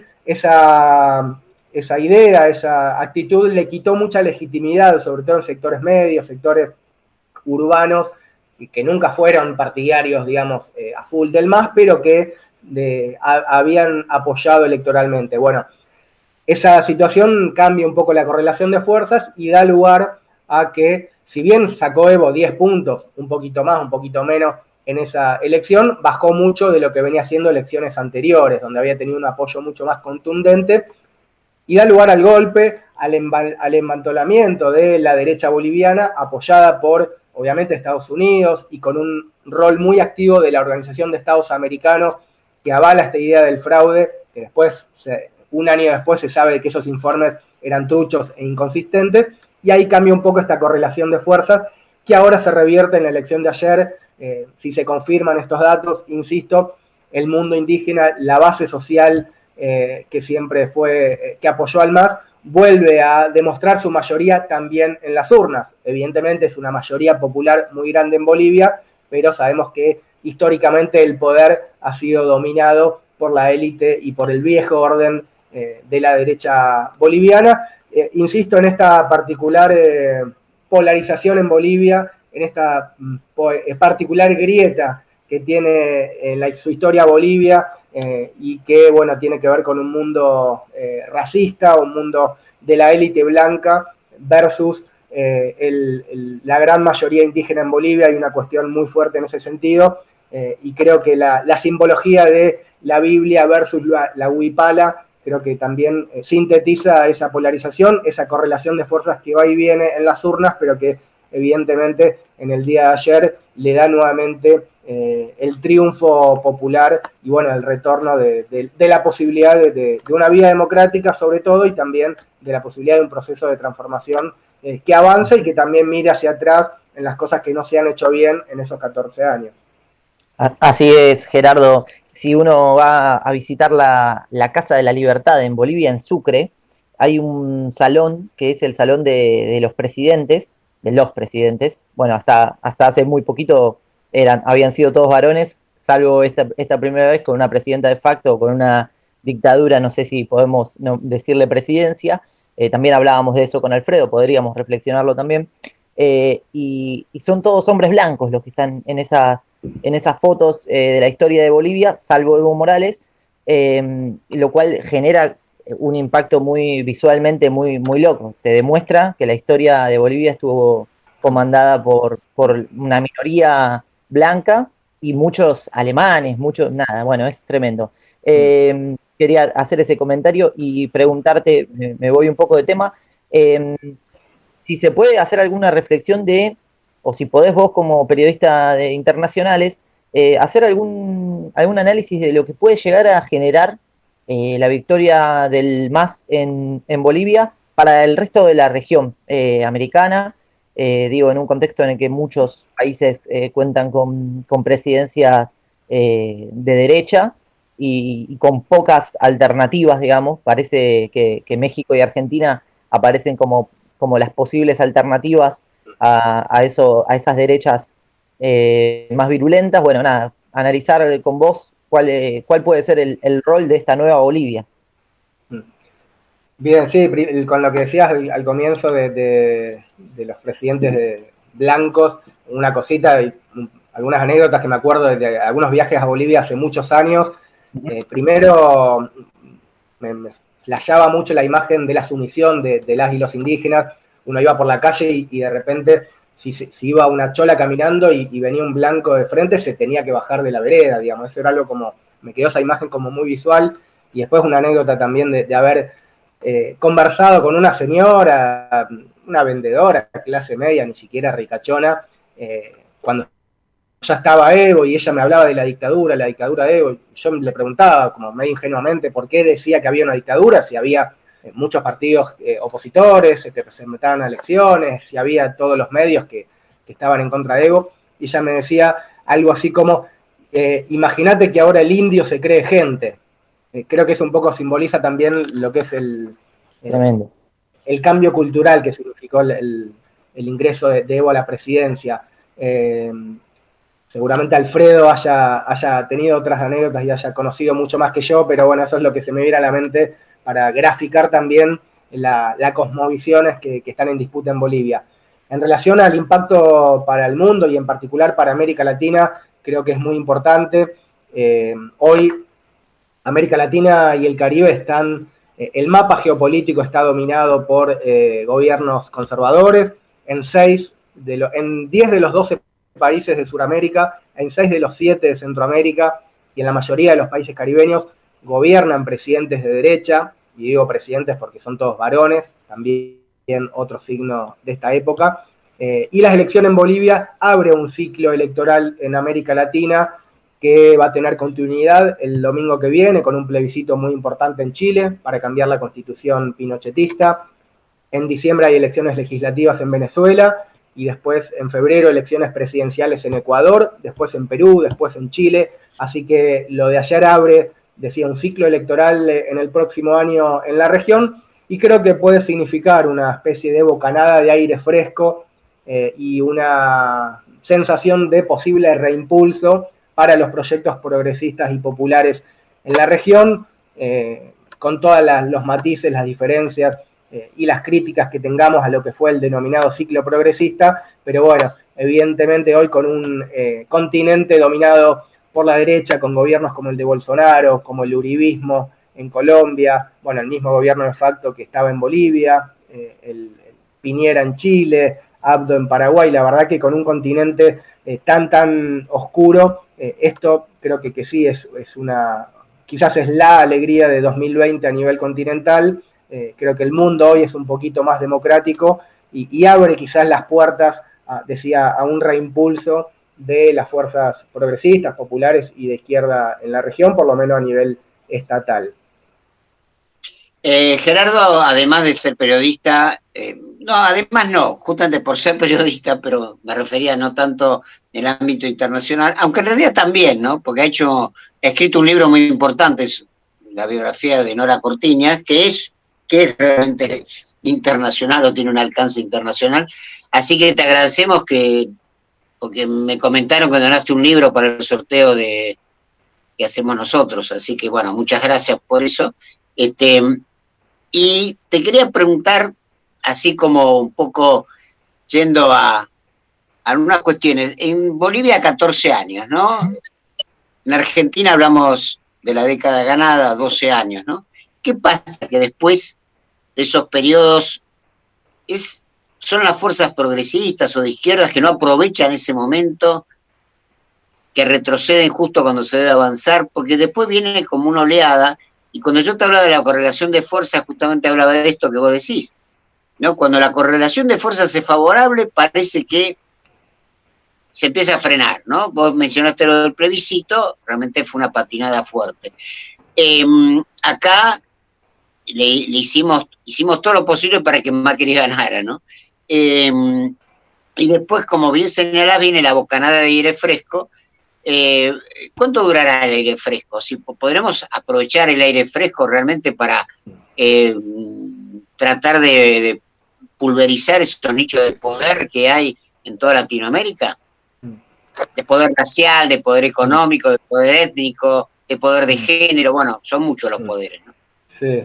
esa, esa idea, esa actitud le quitó mucha legitimidad, sobre todo en sectores medios, sectores urbanos, que nunca fueron partidarios, digamos, eh, a full del M A S, pero que de, a, habían apoyado electoralmente. Bueno, esa situación cambia un poco la correlación de fuerzas y da lugar a que, si bien sacó Evo diez puntos, un poquito más, un poquito menos en esa elección, bajó mucho de lo que venía siendo elecciones anteriores, donde había tenido un apoyo mucho más contundente, y da lugar al golpe, al, al embantolamiento de la derecha boliviana, apoyada por, obviamente, Estados Unidos, y con un rol muy activo de la Organización de Estados Americanos, que avala esta idea del fraude, que después, un año después, se sabe que esos informes eran truchos e inconsistentes, y ahí cambia un poco esta correlación de fuerzas, que ahora se revierte en la elección de ayer. Eh, si se confirman estos datos, insisto, el mundo indígena, la base social eh, que siempre fue, eh, que apoyó al M A S, vuelve a demostrar su mayoría también en las urnas. Evidentemente es una mayoría popular muy grande en Bolivia, pero sabemos que históricamente el poder ha sido dominado por la élite y por el viejo orden eh, de la derecha boliviana. Eh, insisto en esta particular eh, polarización en Bolivia, en esta eh, particular grieta que tiene en la, su historia Bolivia eh, y que, bueno, tiene que ver con un mundo eh, racista, un mundo de la élite blanca versus eh, el, el, la gran mayoría indígena en Bolivia. Hay una cuestión muy fuerte en ese sentido eh, y creo que la, la simbología de la Biblia versus la, la huipala, creo que también eh, sintetiza esa polarización, esa correlación de fuerzas que va y viene en las urnas, pero que evidentemente en el día de ayer le da nuevamente eh, el triunfo popular y bueno, el retorno de, de, de la posibilidad de, de, de una vía democrática sobre todo, y también de la posibilidad de un proceso de transformación eh, que avance y que también mire hacia atrás en las cosas que no se han hecho bien en esos catorce años. Así es, Gerardo. Si uno va a visitar la, la Casa de la Libertad en Bolivia, en Sucre, hay un salón que es el salón de, de los presidentes, de los presidentes. Bueno, hasta, hasta hace muy poquito eran, habían sido todos varones, salvo esta, esta primera vez con una presidenta de facto o con una dictadura, no sé si podemos no, decirle presidencia. Eh, también hablábamos de eso con Alfredo, podríamos reflexionarlo también. Eh, y, y son todos hombres blancos los que están en esas, en esas fotos eh, de la historia de Bolivia, salvo Evo Morales, eh, lo cual genera un impacto muy visualmente muy, muy loco. Te demuestra que la historia de Bolivia estuvo comandada por, por una minoría blanca y muchos alemanes, muchos, nada, bueno, es tremendo. Eh, quería hacer ese comentario y preguntarte, me, me voy un poco de tema, eh, si se puede hacer alguna reflexión de, o si podés vos como periodista de internacionales, eh, hacer algún, algún análisis de lo que puede llegar a generar eh, la victoria del M A S en, en Bolivia para el resto de la región eh, americana, eh, digo, en un contexto en el que muchos países eh, cuentan con, con presidencias eh, de derecha y, y con pocas alternativas, digamos. Parece que, que México y Argentina aparecen como como las posibles alternativas a, a, eso, a esas derechas eh, más virulentas. Bueno, nada, analizar con vos cuál, eh, cuál puede ser el, el rol de esta nueva Bolivia. Bien, sí, con lo que decías al, al comienzo de, de, de los presidentes de blancos, una cosita, algunas anécdotas que me acuerdo de, de algunos viajes a Bolivia hace muchos años. Eh, primero, me, me flasheaba mucho la imagen de la sumisión de, de las y los indígenas. Uno iba por la calle y, y de repente, si, si iba una chola caminando y, y venía un blanco de frente, se tenía que bajar de la vereda, digamos. Eso era algo como, me quedó esa imagen como muy visual. Y después una anécdota también de, de haber eh, conversado con una señora, una vendedora, clase media, ni siquiera ricachona, eh, cuando ya estaba Evo y ella me hablaba de la dictadura, la dictadura de Evo. Yo le preguntaba, como medio ingenuamente, por qué decía que había una dictadura, si había eh, muchos partidos eh, opositores que se metían a elecciones, si había todos los medios que, que estaban en contra de Evo. Y ella me decía algo así como, eh, imagínate que ahora el indio se cree gente. Eh, creo que eso un poco simboliza también lo que es el, el, el cambio cultural que significó el, el, el ingreso de, de Evo a la presidencia. Eh, Seguramente Alfredo haya, haya tenido otras anécdotas y haya conocido mucho más que yo, pero bueno, eso es lo que se me viene a la mente para graficar también la, la cosmovisiones que, que están en disputa en Bolivia. En relación al impacto para el mundo y en particular para América Latina, creo que es muy importante. Eh, hoy América Latina y el Caribe están, eh, el mapa geopolítico está dominado por eh, gobiernos conservadores. En seis de lo, en diez de los doce países de Sudamérica, en seis de los siete de Centroamérica y en la mayoría de los países caribeños gobiernan presidentes de derecha, y digo presidentes porque son todos varones, también otro signo de esta época, eh, y la elección en Bolivia abre un ciclo electoral en América Latina que va a tener continuidad el domingo que viene con un plebiscito muy importante en Chile para cambiar la constitución pinochetista. En diciembre hay elecciones legislativas en Venezuela, y después en febrero elecciones presidenciales en Ecuador, después en Perú, después en Chile. Así que lo de ayer abre, decía, un ciclo electoral en el próximo año en la región, y creo que puede significar una especie de bocanada de aire fresco eh, y una sensación de posible reimpulso para los proyectos progresistas y populares en la región, eh, con todos los matices, las diferencias Eh, y las críticas que tengamos a lo que fue el denominado ciclo progresista, pero bueno, evidentemente hoy con un eh, continente dominado por la derecha, con gobiernos como el de Bolsonaro, como el uribismo en Colombia, bueno, el mismo gobierno de facto que estaba en Bolivia, eh, el, el Piñera en Chile, Abdo en Paraguay, la verdad que con un continente eh, tan, tan oscuro, eh, esto creo que, que sí es, es una, quizás es la alegría de dos mil veinte a nivel continental. Eh, creo que el mundo hoy es un poquito más democrático y, y abre quizás las puertas, a, decía, a un reimpulso de las fuerzas progresistas, populares y de izquierda en la región, por lo menos a nivel estatal. Eh, Gerardo, además de ser periodista, eh, no, además no, justamente por ser periodista, pero me refería no tanto en el ámbito internacional, aunque en realidad también, ¿no? Porque ha hecho, ha escrito un libro muy importante, es la biografía de Nora Cortiñas, que es, que es realmente internacional o tiene un alcance internacional. Así que te agradecemos que, porque me comentaron que donaste un libro para el sorteo de que hacemos nosotros, así que bueno, muchas gracias por eso. Este, y te quería preguntar, así como un poco yendo a, a algunas cuestiones, en Bolivia catorce años, ¿no? En Argentina hablamos de la década ganada, doce años, ¿no? ¿Qué pasa que después de esos periodos es, son las fuerzas progresistas o de izquierdas que no aprovechan ese momento, que retroceden justo cuando se debe avanzar? Porque después viene como una oleada. Y cuando yo te hablaba de la correlación de fuerzas, justamente hablaba de esto que vos decís, ¿no? Cuando la correlación de fuerzas es favorable, parece que se empieza a frenar, ¿no? Vos mencionaste lo del plebiscito, realmente fue una patinada fuerte. Eh, acá le, le hicimos, hicimos todo lo posible para que Macri ganara, ¿no? Eh, y después, como bien señalás, viene la bocanada de aire fresco. Eh, ¿Cuánto durará el aire fresco? Si podremos aprovechar el aire fresco realmente para eh, tratar de, de pulverizar esos nichos de poder que hay en toda Latinoamérica, de poder racial, de poder económico, de poder étnico, de poder de género, bueno, son muchos los poderes, ¿no? Sí.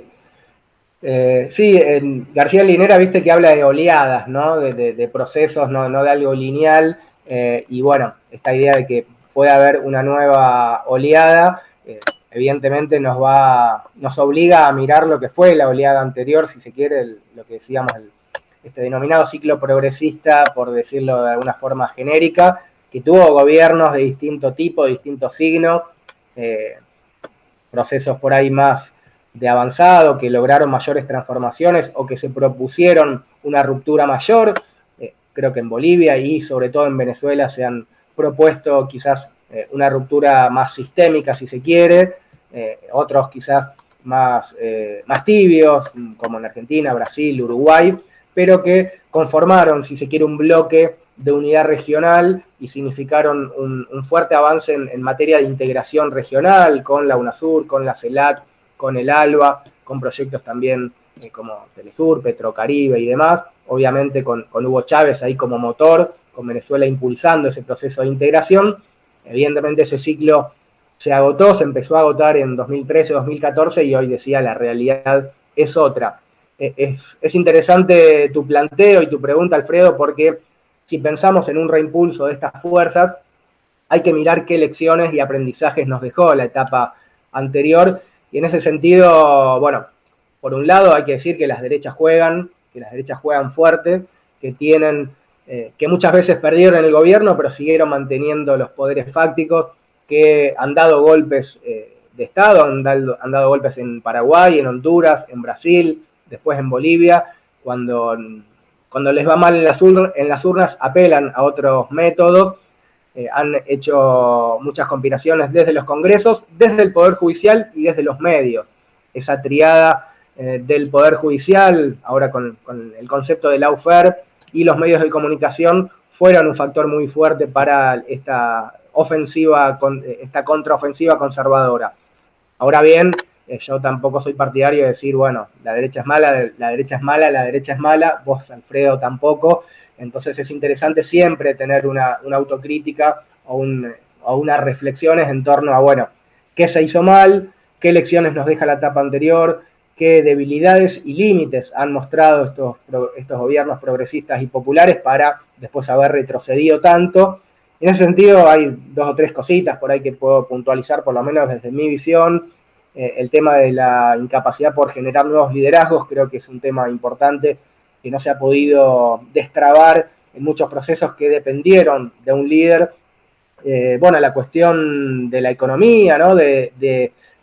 Eh, sí, en García Linera, viste que habla de oleadas, ¿no? De, de, de procesos, no, no de algo lineal, eh, y bueno, esta idea de que puede haber una nueva oleada, eh, evidentemente nos va, nos obliga a mirar lo que fue la oleada anterior, si se quiere, el, lo que decíamos, el, este denominado ciclo progresista, por decirlo de alguna forma genérica, que tuvo gobiernos de distinto tipo, de distinto signo, eh, procesos por ahí más de avanzado, que lograron mayores transformaciones o que se propusieron una ruptura mayor. Eh, creo que en Bolivia y sobre todo en Venezuela se han propuesto quizás eh, una ruptura más sistémica, si se quiere, eh, otros quizás más, eh, más tibios, como en Argentina, Brasil, Uruguay, pero que conformaron, si se quiere, un bloque de unidad regional y significaron un, un fuerte avance en, en materia de integración regional con la UNASUR, con la CELAC, con el ALBA, con proyectos también eh, como Telesur, Petrocaribe y demás, obviamente con, con Hugo Chávez ahí como motor, con Venezuela impulsando ese proceso de integración. Evidentemente ese ciclo se agotó, se empezó a agotar en dos mil trece, dos mil catorce y hoy decía la realidad es otra. Es, es interesante tu planteo y tu pregunta, Alfredo, porque si pensamos en un reimpulso de estas fuerzas, hay que mirar qué lecciones y aprendizajes nos dejó la etapa anterior. Y en ese sentido, bueno, por un lado hay que decir que las derechas juegan, que las derechas juegan fuerte, que tienen... Eh, que muchas veces perdieron el gobierno, pero siguieron manteniendo los poderes fácticos, que han dado golpes eh, de Estado, han dado, han dado golpes en Paraguay, en Honduras, en Brasil, después en Bolivia. Cuando, cuando les va mal en las, urnas, en las urnas, apelan a otros métodos. Eh, han hecho muchas conspiraciones desde los congresos, desde el Poder Judicial y desde los medios. Esa triada eh, del Poder Judicial, ahora con, con el concepto del lawfare, y los medios de comunicación fueron un factor muy fuerte para esta ofensiva, esta contraofensiva conservadora. Ahora bien, eh, yo tampoco soy partidario de decir, bueno, la derecha es mala, la derecha es mala, la derecha es mala, vos, Alfredo, tampoco. Entonces es interesante siempre tener una, una autocrítica o, un, o unas reflexiones en torno a, bueno, qué se hizo mal, qué lecciones nos deja la etapa anterior, qué debilidades y límites han mostrado estos, estos gobiernos progresistas y populares para después haber retrocedido tanto. En ese sentido hay dos o tres cositas por ahí que puedo puntualizar, por lo menos desde mi visión. Eh, el tema de la incapacidad por generar nuevos liderazgos creo que es un tema importante que no se ha podido destrabar en muchos procesos que dependieron de un líder. Eh, bueno, la cuestión de la economía, ¿no? de, de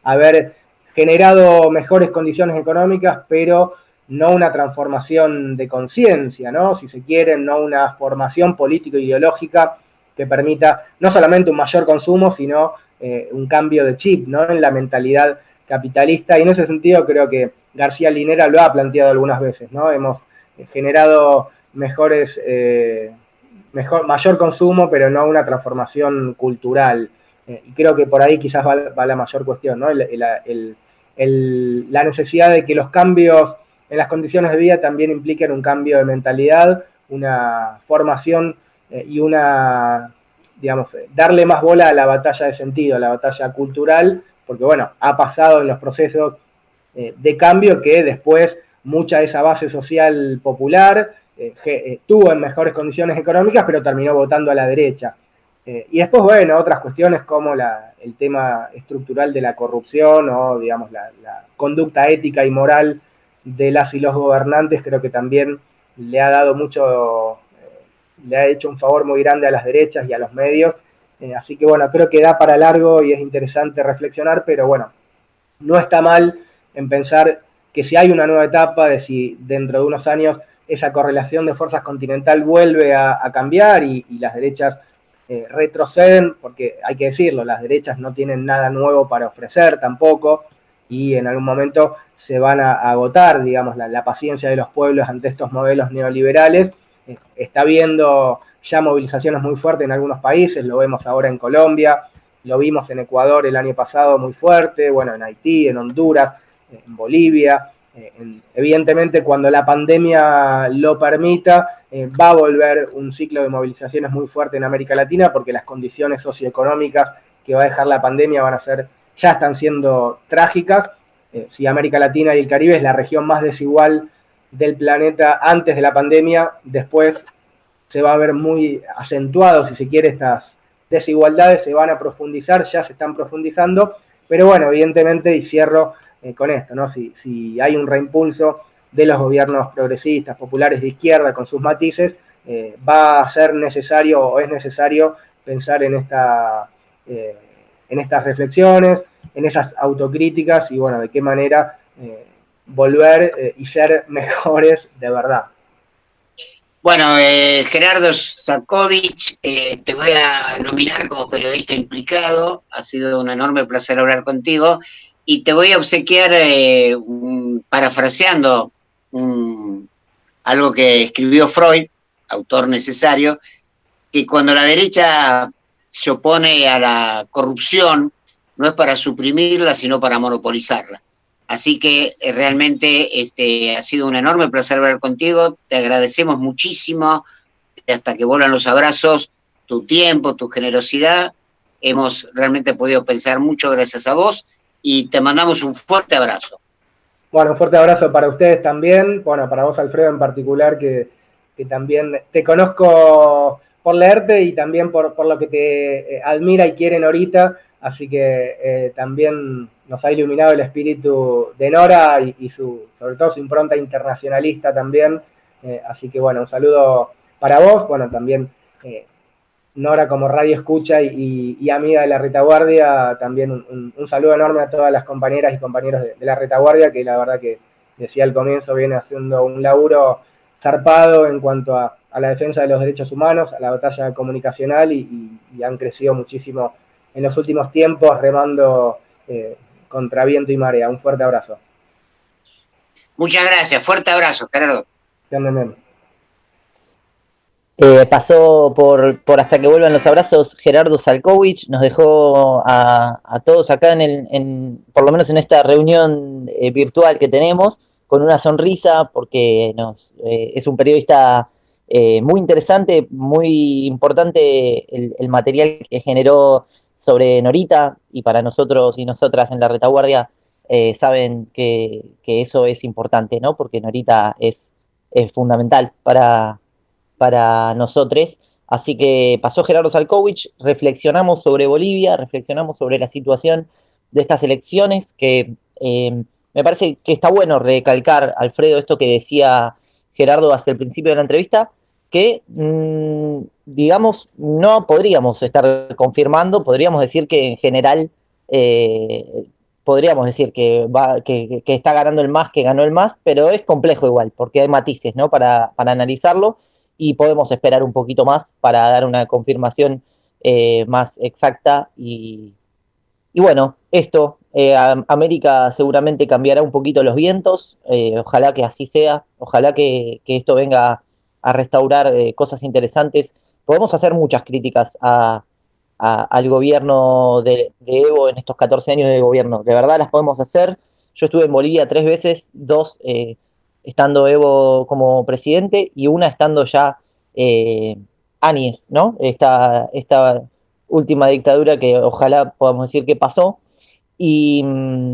haber generado mejores condiciones económicas, pero no una transformación de conciencia, ¿no? Si se quiere, no una formación político-ideológica que permita no solamente un mayor consumo, sino eh, un cambio de chip, ¿no? En la mentalidad capitalista. Y en ese sentido creo que García Linera lo ha planteado algunas veces, ¿no? Hemos generado mejores, eh, mejor, mayor consumo, pero no una transformación cultural. Eh, y creo que por ahí quizás va, va la mayor cuestión, ¿no? El, el, el, el, la necesidad de que los cambios en las condiciones de vida también impliquen un cambio de mentalidad, una formación eh, y una, digamos, darle más bola a la batalla de sentido, a la batalla cultural, porque bueno, ha pasado en los procesos eh, de cambio que después mucha de esa base social popular eh, estuvo en mejores condiciones económicas, pero terminó votando a la derecha. Eh, y después, bueno, otras cuestiones como la, el tema estructural de la corrupción o, digamos, la, la conducta ética y moral de las y los gobernantes, creo que también le ha dado mucho, eh, le ha hecho un favor muy grande a las derechas y a los medios. Eh, así que, bueno, creo que da para largo y es interesante reflexionar, pero bueno, no está mal en pensar que si hay una nueva etapa, de si dentro de unos años esa correlación de fuerzas continental vuelve a, a cambiar y, y las derechas eh, retroceden, porque hay que decirlo, las derechas no tienen nada nuevo para ofrecer tampoco, y en algún momento se van a, a agotar, digamos, la, la paciencia de los pueblos ante estos modelos neoliberales. Eh, está habiendo ya movilizaciones muy fuertes en algunos países, lo vemos ahora en Colombia, lo vimos en Ecuador el año pasado muy fuerte, bueno, en Haití, en Honduras, en Bolivia. Eh, en, evidentemente, cuando la pandemia lo permita, eh, va a volver un ciclo de movilizaciones muy fuerte en América Latina, porque las condiciones socioeconómicas que va a dejar la pandemia van a ser, ya están siendo trágicas. Eh, si América Latina y el Caribe es la región más desigual del planeta antes de la pandemia, después se va a ver muy acentuado, si se quiere, estas desigualdades se van a profundizar, ya se están profundizando, pero bueno, evidentemente, y cierro eh, con esto, ¿no? Si, si hay un reimpulso de los gobiernos progresistas, populares de izquierda, con sus matices, eh, va a ser necesario o es necesario pensar en, esta, eh, en estas reflexiones, en esas autocríticas y bueno, de qué manera eh, volver eh, y ser mejores de verdad. Bueno, eh, Gerardo Salkovich, eh, te voy a nominar como periodista implicado, ha sido un enorme placer hablar contigo, y te voy a obsequiar, eh, un, parafraseando un, algo que escribió Freud, autor necesario, que cuando la derecha se opone a la corrupción, no es para suprimirla, sino para monopolizarla. Así que eh, realmente este, ha sido un enorme placer hablar contigo, te agradecemos muchísimo, hasta que vuelvan los abrazos, tu tiempo, tu generosidad, hemos realmente podido pensar mucho gracias a vos, y te mandamos un fuerte abrazo. Bueno, un fuerte abrazo para ustedes también, bueno, para vos, Alfredo, en particular, que, que también te conozco por leerte y también por, por lo que te eh, admira y quiere Norita, así que eh, también nos ha iluminado el espíritu de Nora y, y su, sobre todo su impronta internacionalista también, eh, así que bueno, un saludo para vos, bueno, también eh, Nora como radio escucha y, y, y amiga de la Retaguardia, también un, un, un saludo enorme a todas las compañeras y compañeros de, de la Retaguardia, que la verdad que decía al comienzo, viene haciendo un laburo zarpado en cuanto a, a la defensa de los derechos humanos, a la batalla comunicacional y, y, y han crecido muchísimo en los últimos tiempos remando eh, contra viento y marea. Un fuerte abrazo. Muchas gracias, fuerte abrazo, Gerardo. Eh, pasó por, por Hasta que vuelvan los abrazos Gerardo Salkovich, nos dejó a, a todos acá, en el, en, por lo menos en esta reunión eh, virtual que tenemos, con una sonrisa, porque nos, eh, es un periodista eh, muy interesante, muy importante el, el material que generó sobre Norita, y para nosotros y nosotras en la Retaguardia eh, saben que, que eso es importante, ¿no? Porque Norita es, es fundamental para, para nosotros. Así que pasó Gerardo Salkovich, reflexionamos sobre Bolivia, reflexionamos sobre la situación de estas elecciones, que eh, me parece que está bueno recalcar, Alfredo, esto que decía Gerardo hacia el principio de la entrevista, que, mmm, digamos, no podríamos estar confirmando, podríamos decir que en general eh, podríamos decir que, va, que, que está ganando el MAS, que ganó el MAS, pero es complejo igual, porque hay matices, ¿no? Para, para analizarlo, y podemos esperar un poquito más para dar una confirmación eh, más exacta. Y, y bueno, esto, eh, América seguramente cambiará un poquito los vientos, eh, ojalá que así sea, ojalá que, que esto venga a restaurar eh, cosas interesantes. Podemos hacer muchas críticas a A, al gobierno de, de Evo en estos catorce años de gobierno. De verdad las podemos hacer. Yo estuve en Bolivia tres veces, dos eh, estando Evo como presidente y una estando ya eh, Áñez, ¿no? Esta, esta última dictadura que ojalá podamos decir que pasó. Y,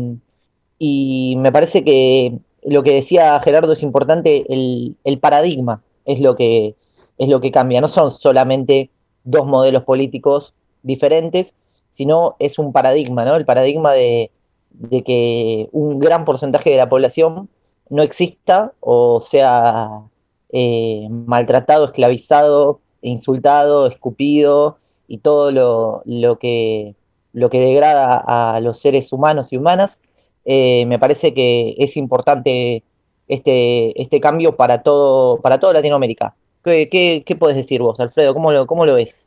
y me parece que lo que decía Gerardo es importante, el, el paradigma es lo que, es lo que cambia. No son solamente dos modelos políticos diferentes, sino es un paradigma, ¿no? El paradigma de, de que un gran porcentaje de la población no exista o sea eh, maltratado, esclavizado, insultado, escupido y todo lo, lo, que, lo que degrada a los seres humanos y humanas. Eh, me parece que es importante este, este cambio para todo, para toda Latinoamérica. ¿Qué, qué, qué podés decir vos, Alfredo? ¿Cómo lo, cómo lo ves?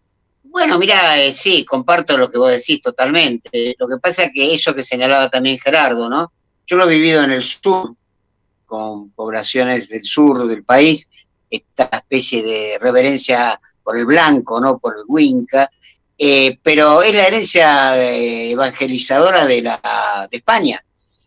Bueno, mira, eh, sí, comparto lo que vos decís totalmente. Lo que pasa es que eso que señalaba también Gerardo, ¿no? Yo lo he vivido en el sur, con poblaciones del sur del país, esta especie de reverencia por el blanco, ¿no? Por el Winca, eh, pero es la herencia eh, evangelizadora de, la, de España.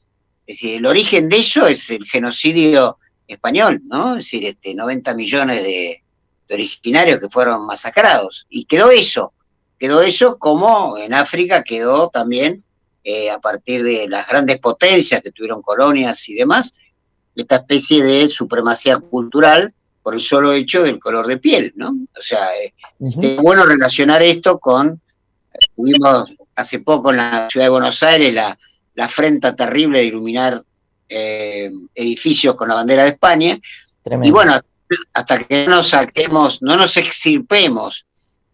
Es decir, el origen de eso es el genocidio español, ¿no? Es decir, este, noventa millones de originarios que fueron masacrados, y quedó eso, quedó eso como en África quedó también eh, a partir de las grandes potencias que tuvieron colonias y demás, esta especie de supremacía cultural por el solo hecho del color de piel, ¿no? O sea, eh, uh-huh. Es bueno relacionar esto con, eh, tuvimos hace poco en la ciudad de Buenos Aires la, la afrenta terrible de iluminar eh, edificios con la bandera de España. Tremendo. Y bueno, hasta que no nos saquemos, no nos extirpemos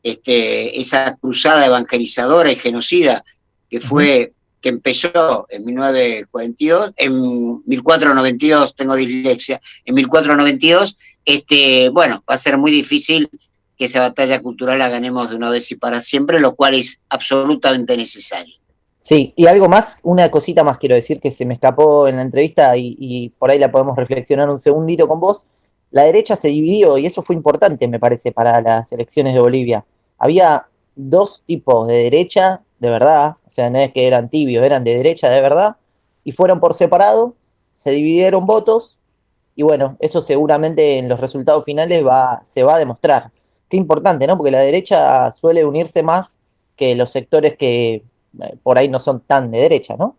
este, esa cruzada evangelizadora y genocida que fue, uh-huh. que empezó en mil novecientos cuarenta y dos, en mil cuatrocientos noventa y dos, tengo dislexia, en mil cuatrocientos noventa y dos, este, bueno, va a ser muy difícil que esa batalla cultural la ganemos de una vez y para siempre, lo cual es absolutamente necesario. Sí, y algo más, una cosita más quiero decir que se me escapó en la entrevista y, y por ahí la podemos reflexionar un segundito con vos. La derecha se dividió y eso fue importante, me parece, para las elecciones de Bolivia. Había dos tipos de derecha, de verdad, o sea, no es que eran tibios, eran de derecha de verdad, y fueron por separado, se dividieron votos, y bueno, eso seguramente en los resultados finales va, se va a demostrar. Qué importante, ¿no? Porque la derecha suele unirse más que los sectores que eh, por ahí no son tan de derecha, ¿no?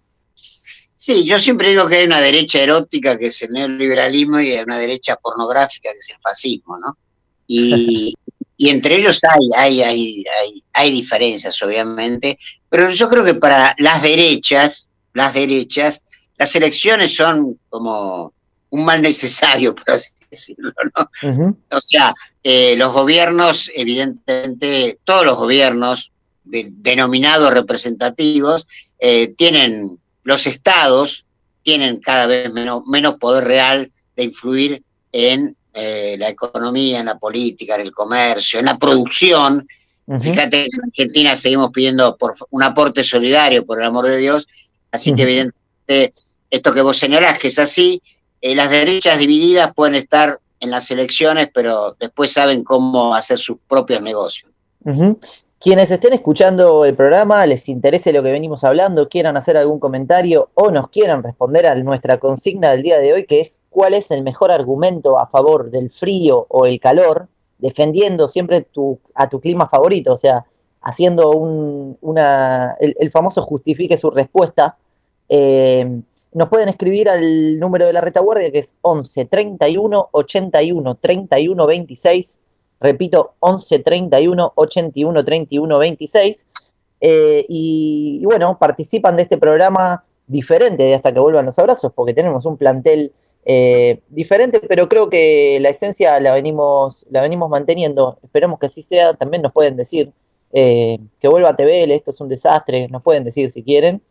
Sí, yo siempre digo que hay una derecha erótica que es el neoliberalismo y hay una derecha pornográfica que es el fascismo, ¿no? Y, y entre ellos hay, hay, hay, hay, hay diferencias, obviamente, pero yo creo que para las derechas, las derechas, las elecciones son como un mal necesario, por así decirlo, ¿no? Uh-huh. O sea, eh, los gobiernos, evidentemente, todos los gobiernos de, denominados representativos, eh, tienen... Los estados tienen cada vez menos, menos poder real de influir en eh, la economía, en la política, en el comercio, en la producción. Uh-huh. Fíjate que en Argentina seguimos pidiendo por un aporte solidario, por el amor de Dios. Así uh-huh. que evidentemente esto que vos señalás que es así, eh, las derechas divididas pueden estar en las elecciones, pero después saben cómo hacer sus propios negocios. Uh-huh. Quienes estén escuchando el programa, les interese lo que venimos hablando, quieran hacer algún comentario o nos quieran responder a nuestra consigna del día de hoy, que es ¿cuál es el mejor argumento a favor del frío o el calor? Defendiendo siempre tu, a tu clima favorito, o sea, haciendo un, una, el, el famoso justifique su respuesta. Eh, nos pueden escribir al número de la retaguardia, que es once, treinta y uno, ochenta y uno, treinta y uno, veintiséis. Repito, once, treinta y uno, ochenta y uno, treinta y uno, veintiséis. Eh, y, y bueno, participan de este programa diferente de Hasta que vuelvan los abrazos, porque tenemos un plantel eh, diferente, pero creo que la esencia la venimos, la venimos manteniendo. Esperemos que así sea. También nos pueden decir eh, que vuelva a T V L, esto es un desastre, nos pueden decir si quieren.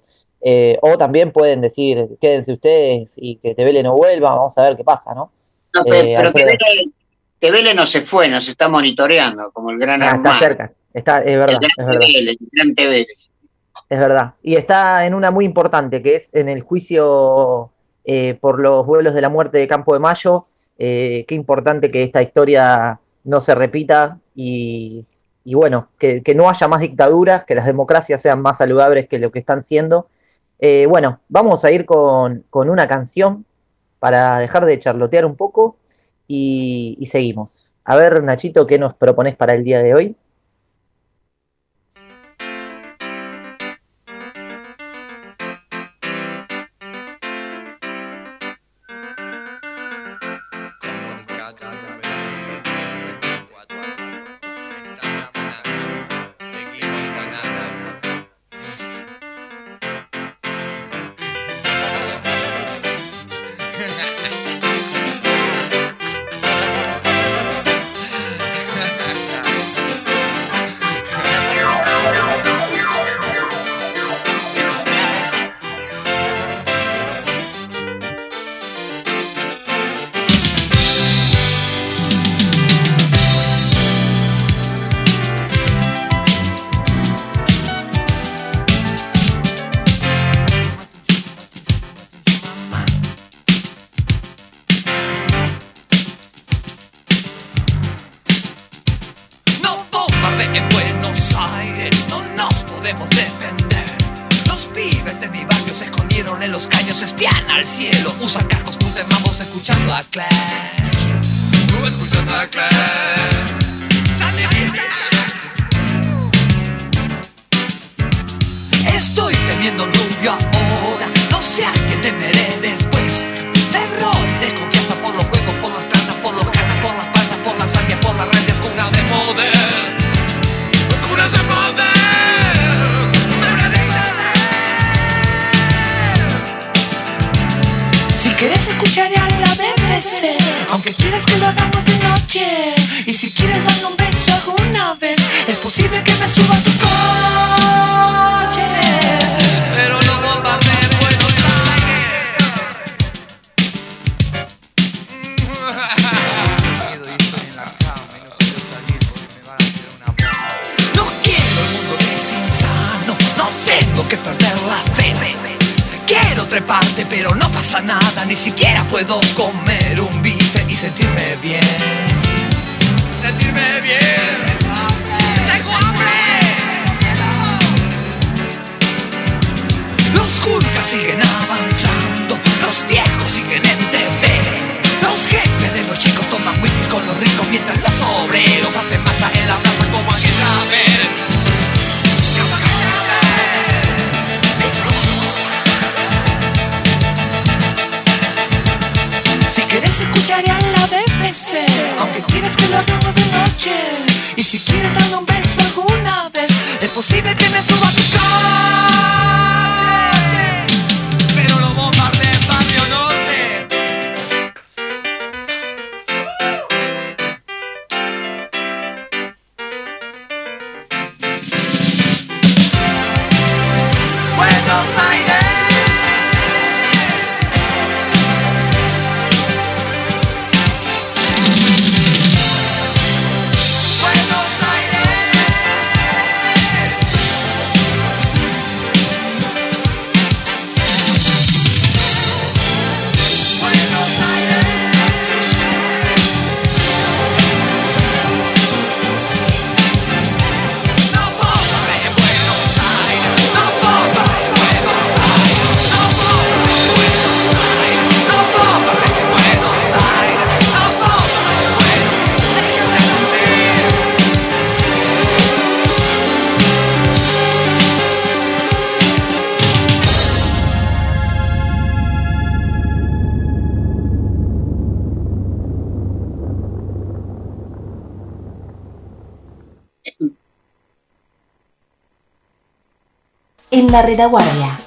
Eh, o también pueden decir, quédense ustedes y que Tevele no vuelva, vamos a ver qué pasa, ¿no? No, pero, Eh, pero Alfredo. Tevele, Tevele no se fue, nos está monitoreando, como el gran Ah, hermano. está cerca, está, es verdad, el es gran verdad. Tevele, el gran Tevele. Es verdad. Y está en una muy importante, que es en el juicio eh, por los vuelos de la muerte de Campo de Mayo. Eh, qué importante que esta historia no se repita y, y bueno, que, que no haya más dictaduras, que las democracias sean más saludables que lo que están siendo. Eh, bueno, vamos a ir con, con una canción para dejar de charlotear un poco y, y seguimos. A ver, Nachito, ¿qué nos propones para el día de hoy? En la retaguardia.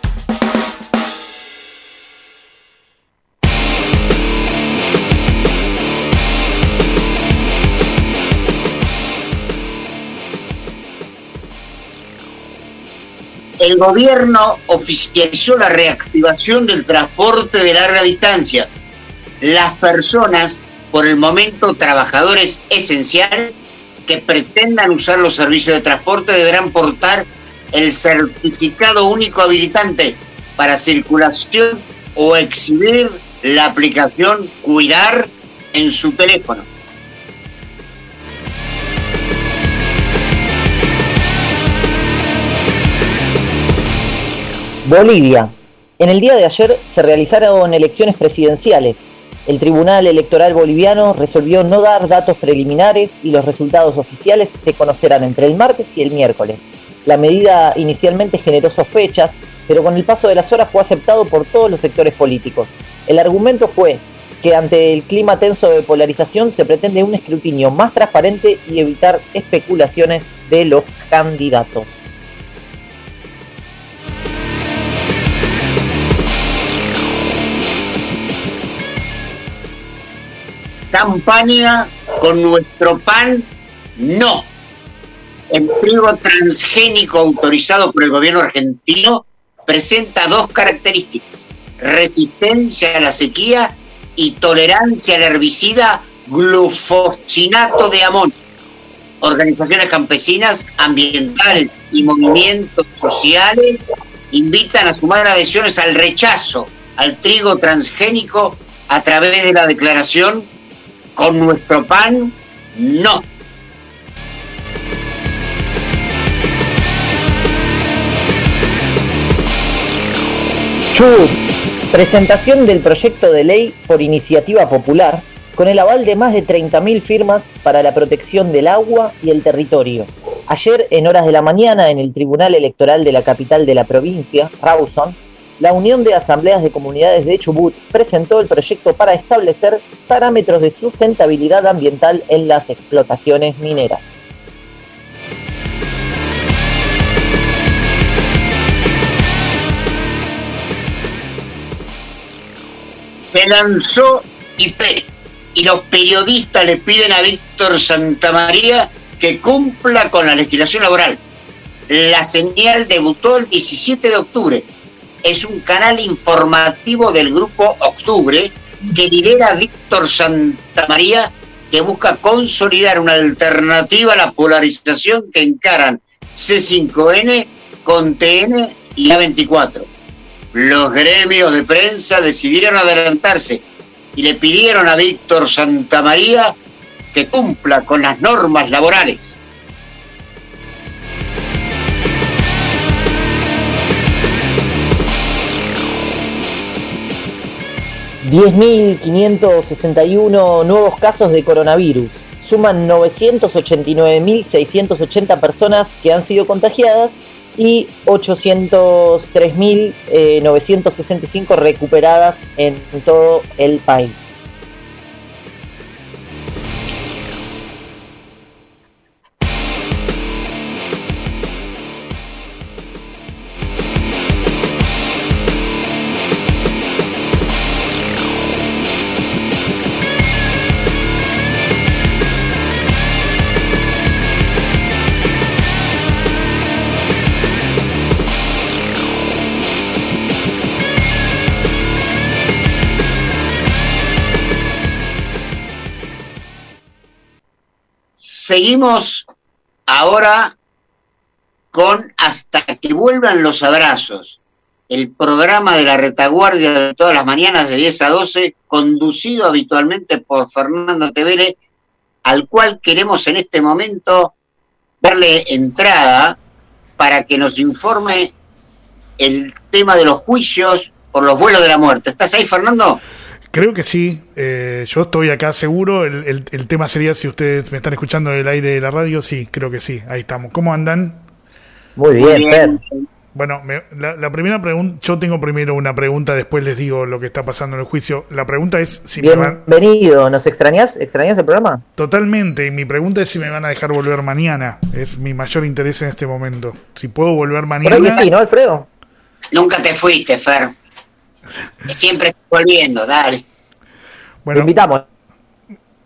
el gobierno oficializó la reactivación del transporte de larga distancia. Las personas, por el momento trabajadores esenciales, que pretendan usar los servicios de transporte deberán portar el certificado único habilitante para circulación o exhibir la aplicación Cuidar en su teléfono. Bolivia. En el día de ayer se realizaron elecciones presidenciales. El Tribunal Electoral Boliviano resolvió no dar datos preliminares y los resultados oficiales se conocerán entre el martes y el miércoles. La medida inicialmente generó sospechas, pero con el paso de las horas fue aceptado por todos los sectores políticos. El argumento fue que ante el clima tenso de polarización se pretende un escrutinio más transparente y evitar especulaciones de los candidatos. Campaña con nuestro pan, no. El trigo transgénico autorizado por el gobierno argentino presenta dos características: resistencia a la sequía y tolerancia al herbicida glufosinato de amonio. Organizaciones campesinas, ambientales y movimientos sociales invitan a sumar adhesiones al rechazo al trigo transgénico a través de la declaración Con nuestro pan, no. Chubut. Presentación del proyecto de ley por iniciativa popular con el aval de más de treinta mil firmas para la protección del agua y el territorio. Ayer, en horas de la mañana, en el Tribunal Electoral de la capital de la provincia, Rawson, la Unión de Asambleas de Comunidades de Chubut presentó el proyecto para establecer parámetros de sustentabilidad ambiental en las explotaciones mineras. Se lanzó I P y los periodistas le piden a Víctor Santamaría que cumpla con la legislación laboral. La señal debutó el diecisiete de octubre. Es un canal informativo del grupo Octubre que lidera Víctor Santamaría, que busca consolidar una alternativa a la polarización que encaran C cinco N con T N y A veinticuatro. Los gremios de prensa decidieron adelantarse y le pidieron a Víctor Santamaría que cumpla con las normas laborales. diez mil quinientos sesenta y uno nuevos casos de coronavirus. Suman novecientos ochenta y nueve mil seiscientos ochenta personas que han sido contagiadas y ochocientos tres mil novecientos sesenta y cinco recuperadas en todo el país. Seguimos ahora con Hasta que vuelvan los abrazos, el programa de la retaguardia de todas las mañanas de diez a doce, conducido habitualmente por Fernando Tevere, al cual queremos en este momento darle entrada para que nos informe el tema de los juicios por los vuelos de la muerte. ¿Estás ahí, Fernando? Creo que sí, eh, yo estoy acá seguro, el, el, el tema sería si ustedes me están escuchando en el aire de la radio, sí, creo que sí, ahí estamos. ¿Cómo andan? Muy bien, Fer. Bueno, me, la, la primera pregunta, yo tengo primero una pregunta, después les digo lo que está pasando en el juicio. La pregunta es si Bienvenido. me van... Bienvenido, ¿nos extrañás? ¿Extrañás el programa? Totalmente, y mi pregunta es si me van a dejar volver mañana, es mi mayor interés en este momento. Si puedo volver mañana... Por ahí que sí, ¿no, Alfredo? Nunca te fuiste, Fer. Siempre estoy volviendo, dale. Bueno, te invitamos.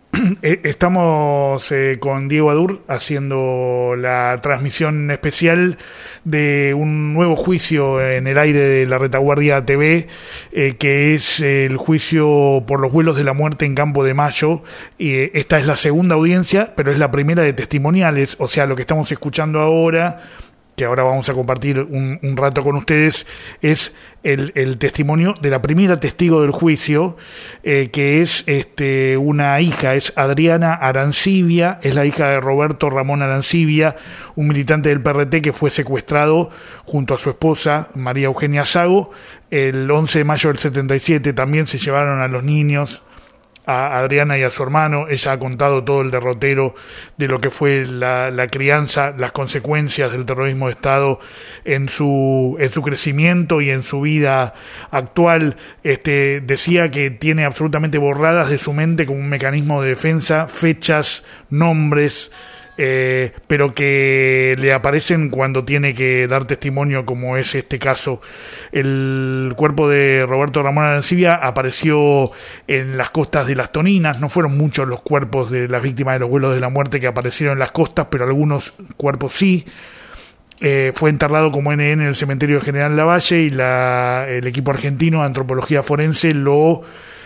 Eh, estamos eh, con Diego Adur haciendo la transmisión especial de un nuevo juicio en el aire de la Retaguardia T V, eh, que es el juicio por los vuelos de la muerte en Campo de Mayo. Y eh, esta es la segunda audiencia, pero es la primera de testimoniales, o sea, lo que estamos escuchando ahora, que ahora vamos a compartir un, un rato con ustedes, es el, el testimonio de la primera testigo del juicio, eh, que es este, una hija, es Adriana Arancibia, es la hija de Roberto Ramón Arancibia, un militante del P R T que fue secuestrado junto a su esposa, María Eugenia Sago, el once de mayo del setenta y siete. También se llevaron a los niños, a Adriana y a su hermano. Ella ha contado todo el derrotero de lo que fue la, la crianza, las consecuencias del terrorismo de Estado en su, en su crecimiento y en su vida actual. Este, decía que tiene absolutamente borradas de su mente como un mecanismo de defensa fechas, nombres, Eh, pero que le aparecen cuando tiene que dar testimonio, como es este caso. El cuerpo de Roberto Ramón Arancibia apareció en las costas de Las Toninas. No fueron muchos los cuerpos de las víctimas de los vuelos de la muerte que aparecieron en las costas, pero algunos cuerpos sí. Eh, fue enterrado como N N en el cementerio de General Lavalle, y la, el equipo argentino de antropología forense lo,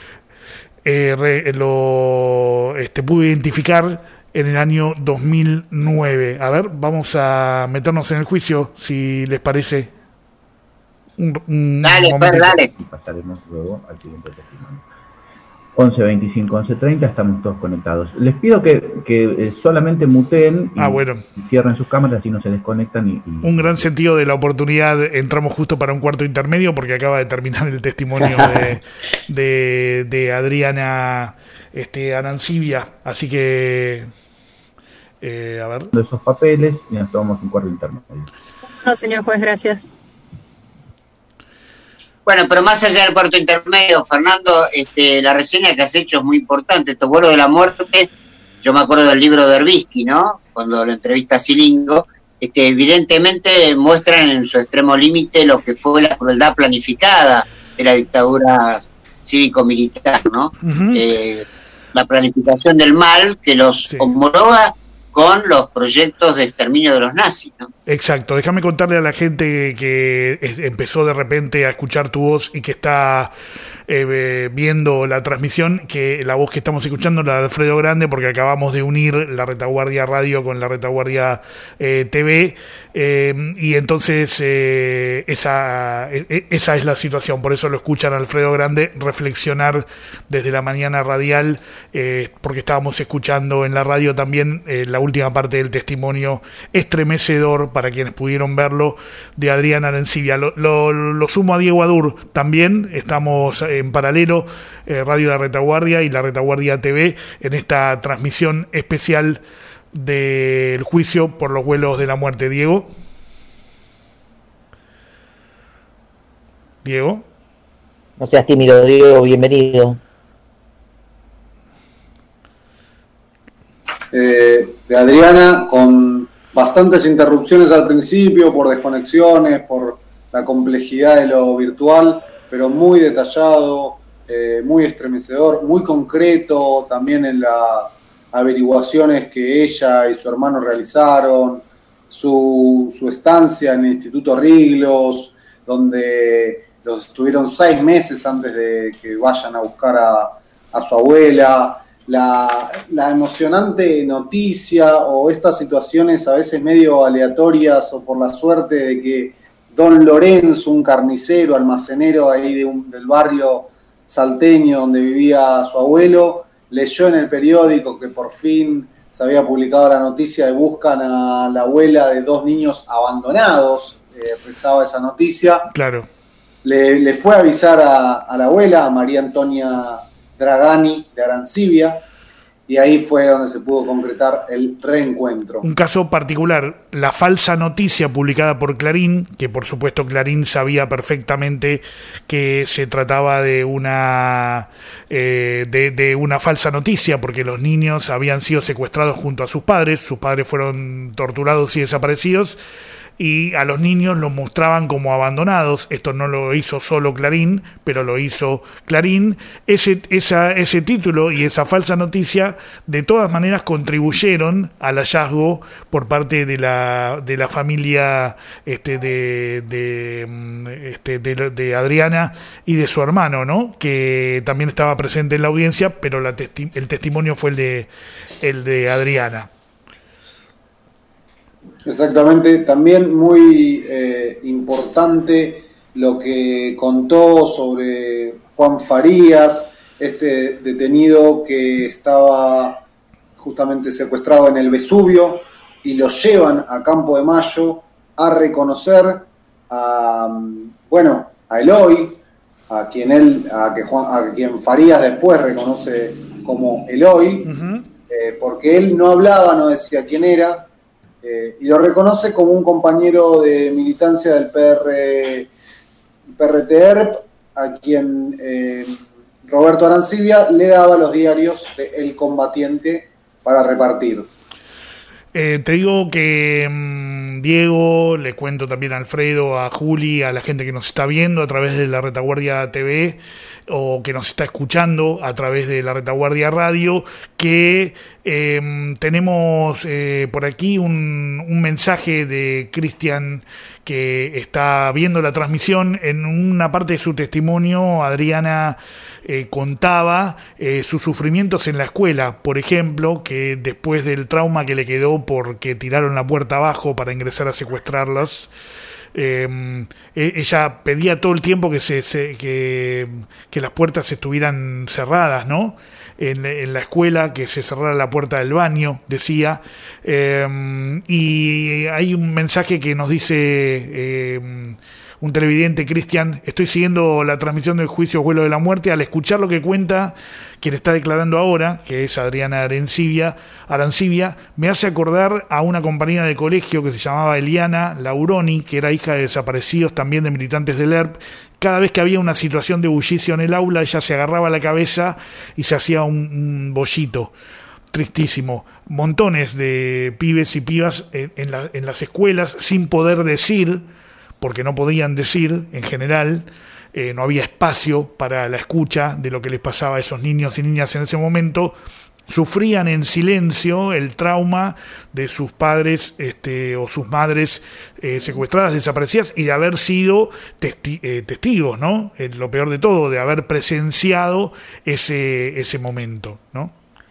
eh, re, lo este, pudo identificar en el año dos mil nueve. A ver, vamos a meternos en el juicio, si les parece. Un, un dale, Fer, dale. Y pasaremos luego al siguiente testimonio. once veinticinco, once treinta, estamos todos conectados. Les pido que, que solamente muteen y ah, bueno. cierren sus cámaras, así no se desconectan. Y, y... Un gran sentido de la oportunidad. Entramos justo para un cuarto intermedio porque acaba de terminar el testimonio de, de, de Adriana este, Arancibia. Así que... Eh, a ver. De esos papeles y nos tomamos un cuarto intermedio. No, señor juez, gracias. Bueno, pero más allá del cuarto intermedio, Fernando, este, la reseña que has hecho es muy importante. Estos vuelos de la muerte, yo me acuerdo del libro de Berbisky, ¿no? Cuando lo entrevista a Silingo, este, evidentemente muestran en su extremo límite lo que fue la crueldad planificada de la dictadura cívico-militar, ¿no? Uh-huh. Eh, la planificación del mal que los sí. homologa con los proyectos de exterminio de los nazis, ¿no? Exacto. Déjame contarle a la gente que empezó de repente a escuchar tu voz y que está eh, viendo la transmisión, que la voz que estamos escuchando es la de Alfredo Grande, porque acabamos de unir la Retaguardia Radio con la Retaguardia eh, T V, eh, y entonces eh, esa, esa es la situación. Por eso lo escuchan a Alfredo Grande reflexionar desde la mañana radial, eh, porque estábamos escuchando en la radio también eh, la última parte del testimonio estremecedor, para quienes pudieron verlo, de Adriana Arancibia. Lo, lo, lo sumo a Diego Adur también. Estamos en paralelo, eh, Radio La Retaguardia y La Retaguardia T V, en esta transmisión especial del juicio por los vuelos de la muerte. Diego. Diego. No seas tímido, Diego, bienvenido. Eh, de Adriana, con bastantes interrupciones al principio, por desconexiones, por la complejidad de lo virtual, pero muy detallado, eh, muy estremecedor, muy concreto también en las averiguaciones que ella y su hermano realizaron, su, su estancia en el Instituto Riglos, donde los estuvieron seis meses antes de que vayan a buscar a, a su abuela. La, la emocionante noticia o estas situaciones a veces medio aleatorias o por la suerte de que don Lorenzo, un carnicero, almacenero ahí de un, del barrio salteño donde vivía su abuelo, leyó en el periódico que por fin se había publicado la noticia de buscan a la abuela de dos niños abandonados, eh, rezaba esa noticia. Claro. Le, le fue a avisar a, a la abuela, a María Antonia Dragani de Arancibia, y ahí fue donde se pudo concretar el reencuentro. Un caso particular, la falsa noticia publicada por Clarín, que por supuesto Clarín sabía perfectamente que se trataba de una eh, de, de una falsa noticia, porque los niños habían sido secuestrados junto a sus padres, sus padres fueron torturados y desaparecidos. y a los niños los mostraban como abandonados. Esto no lo hizo solo Clarín, pero lo hizo Clarín. Ese, esa, ese título y esa falsa noticia de todas maneras contribuyeron al hallazgo por parte de la, de la familia este, de, de, este, de, de Adriana y de su hermano, ¿no? Que también estaba presente en la audiencia, pero la testi- el testimonio fue el de, el de Adriana. Exactamente, también muy eh, importante lo que contó sobre Juan Farías, este detenido que estaba justamente secuestrado en el Vesubio y lo llevan a Campo de Mayo a reconocer a, bueno, a Eloy, a quien él, a, que Juan, a quien Farías después reconoce como Eloy, uh-huh. eh, porque él no hablaba, no decía quién era. Eh, y lo reconoce como un compañero de militancia del P R, P R T E R P, a quien eh, Roberto Arancibia le daba los diarios de El Combatiente para repartir. Eh, te digo que mmm, Diego, le cuento también a Alfredo, a Juli, a la gente que nos está viendo a través de la Retaguardia T V o que nos está escuchando a través de la Retaguardia Radio, que eh, tenemos eh, por aquí un, un mensaje de Cristian que está viendo la transmisión. En una parte de su testimonio, Adriana eh, contaba eh, sus sufrimientos en la escuela, por ejemplo, que después del trauma que le quedó porque tiraron la puerta abajo para ingresar a secuestrarlas, Eh, ella pedía todo el tiempo que se, se que, que las puertas estuvieran cerradas, ¿no? En, en la escuela, que se cerrara la puerta del baño, decía. Eh, y hay un mensaje que nos dice eh, un televidente, Cristian: estoy siguiendo la transmisión del juicio Vuelo de la Muerte. Al escuchar lo que cuenta quien está declarando ahora, que es Adriana Arancibia, Arancibia, me hace acordar a una compañera de colegio que se llamaba Eliana Lauroni, que era hija de desaparecidos, también de militantes del E R P. Cada vez que había una situación de bullicio en el aula, ella se agarraba la cabeza y se hacía un, un bollito. Tristísimo. Montones de pibes y pibas en, en, la, en las escuelas sin poder decir, porque no podían decir en general. Eh, no había espacio para la escucha de lo que les pasaba a esos niños y niñas en ese momento. Sufrían en silencio el trauma de sus padres este, o sus madres eh, secuestradas, desaparecidas, y de haber sido testi- eh, testigos, ¿no? Eh, lo peor de todo, de haber presenciado ese, ese momento, ¿no?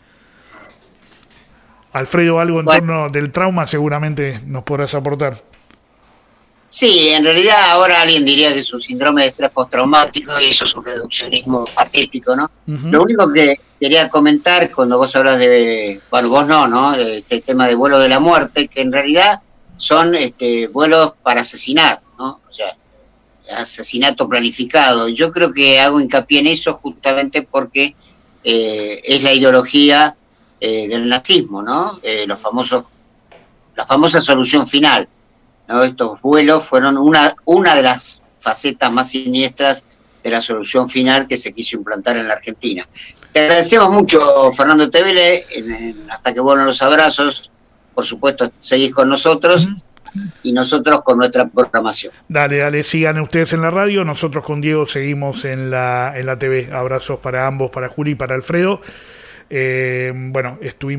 Alfredo, algo en bueno. torno del trauma seguramente nos podrás aportar. Sí, en realidad ahora alguien diría que es un síndrome de estrés postraumático y eso es un reduccionismo patético, ¿no? Uh-huh. Lo único que quería comentar cuando vos hablas de, bueno, vos no, ¿no? Este tema de vuelo de la muerte, que en realidad son este, vuelos para asesinar, ¿no? O sea, asesinato planificado. Yo creo que hago hincapié en eso justamente porque eh, es la ideología eh, del nazismo, ¿no? Eh, los famosos, la famosa solución final. ¿No? Estos vuelos fueron una, una de las facetas más siniestras de la solución final que se quiso implantar en la Argentina. Te agradecemos mucho, Fernando Tevele, en, en Hasta que vuelvan los abrazos. Por supuesto, seguís con nosotros y nosotros con nuestra programación. Dale, dale, sigan ustedes en la radio, nosotros con Diego seguimos en la, en la T V. Abrazos para ambos, para Juli y para Alfredo. Eh, bueno, estuvimos...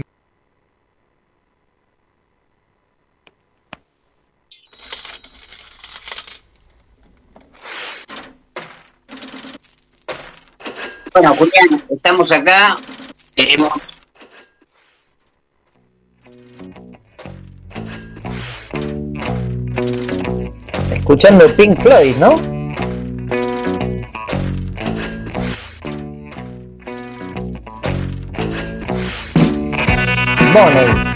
Bueno, Julián, estamos acá, queremos... Escuchando Pink Floyd, ¿no? Bonnie.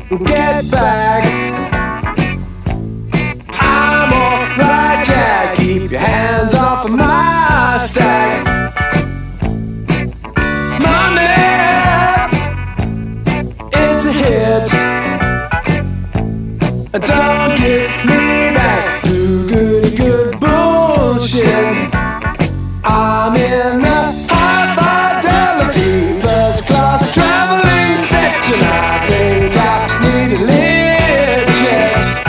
get back. I'm alright, Jack. Keep your hands off of my stack. Money, it's a hit. Don't get me back to good, good bullshit. I'm in a high fidelity first class traveling section. I think I need a lift jet.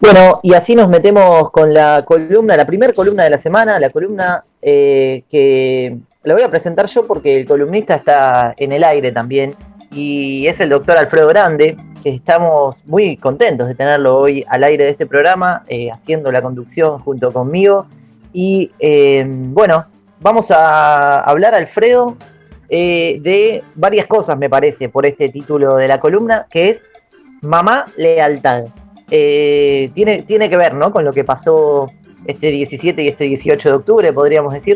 Bueno, y así nos metemos con la columna, la primera columna de la semana, la columna eh, que la voy a presentar yo porque el columnista está en el aire también, y es el doctor Alfredo Grande, que estamos muy contentos de tenerlo hoy al aire de este programa, eh, haciendo la conducción junto conmigo. Y eh, bueno, vamos a hablar, Alfredo, eh, de varias cosas, me parece, por este título de la columna, que es Mamá Lealtad. Eh, tiene, tiene que ver, ¿no?, con lo que pasó este diecisiete y este dieciocho de octubre, podríamos decir.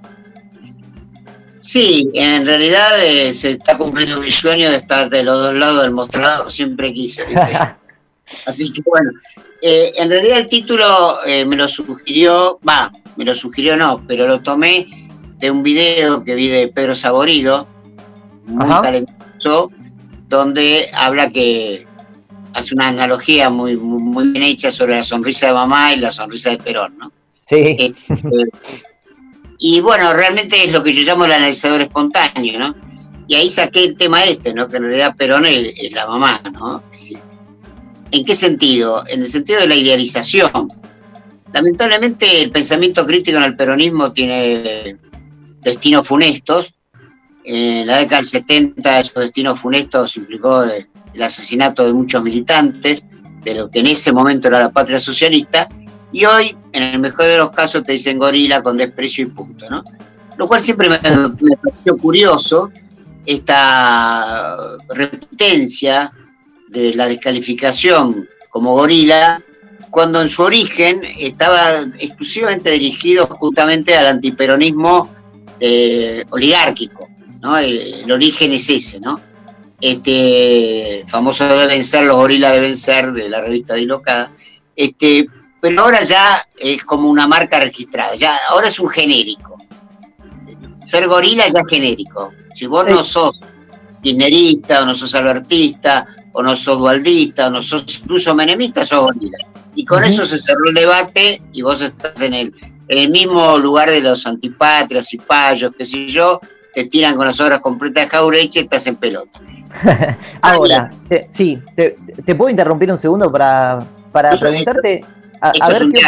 Sí, en realidad eh, se está cumpliendo mi sueño de estar de los dos lados del mostrador, siempre quise, ¿viste? Así que bueno, eh, en realidad el título eh, me lo sugirió, va, me lo sugirió no, pero lo tomé de un video que vi de Pedro Saborido, muy Ajá. talentoso, donde habla que hace una analogía muy, muy, muy bien hecha sobre la sonrisa de mamá y la sonrisa de Perón, ¿no? Sí. Eh, eh, y bueno, realmente es lo que yo llamo el analizador espontáneo, ¿no? Y ahí saqué el tema este, ¿no? Que en realidad Perón es, es la mamá, ¿no? Es decir, ¿en qué sentido? En el sentido de la idealización. Lamentablemente el pensamiento crítico en el peronismo tiene destinos funestos. En la década del setenta esos destinos funestos implicó el asesinato de muchos militantes de lo que en ese momento era la patria socialista, y hoy, en el mejor de los casos, te dicen gorila con desprecio y punto, ¿no? Lo cual siempre me, me pareció curioso, esta repitencia de la descalificación como gorila, cuando en su origen estaba exclusivamente dirigido justamente al antiperonismo eh, oligárquico, ¿no? El, el origen es ese, ¿no? Este famoso deben ser, los gorilas deben ser, de la revista Dislocada, este, pero ahora ya es como una marca registrada, ya ahora es un genérico. Ser gorila ya es genérico. Si vos no sos kirchnerista, o no sos albertista, o no sos dualdista, o no sos incluso menemista, sos gorila. Y con uh-huh. eso se cerró el debate y vos estás en el, en el mismo lugar de los antipatrias y payos, qué sé yo, te tiran con las obras completas de Jauretche y estás en pelota. Ahora, te, sí, te, te puedo interrumpir un segundo para, para Eso preguntarte esto, a, esto a, ver qué,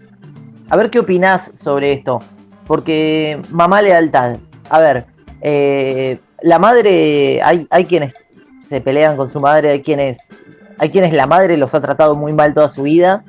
a ver qué opinás sobre esto. Porque mamá lealtad, a ver, eh, la madre, hay, hay quienes se pelean con su madre, hay quienes, hay quienes la madre los ha tratado muy mal toda su vida,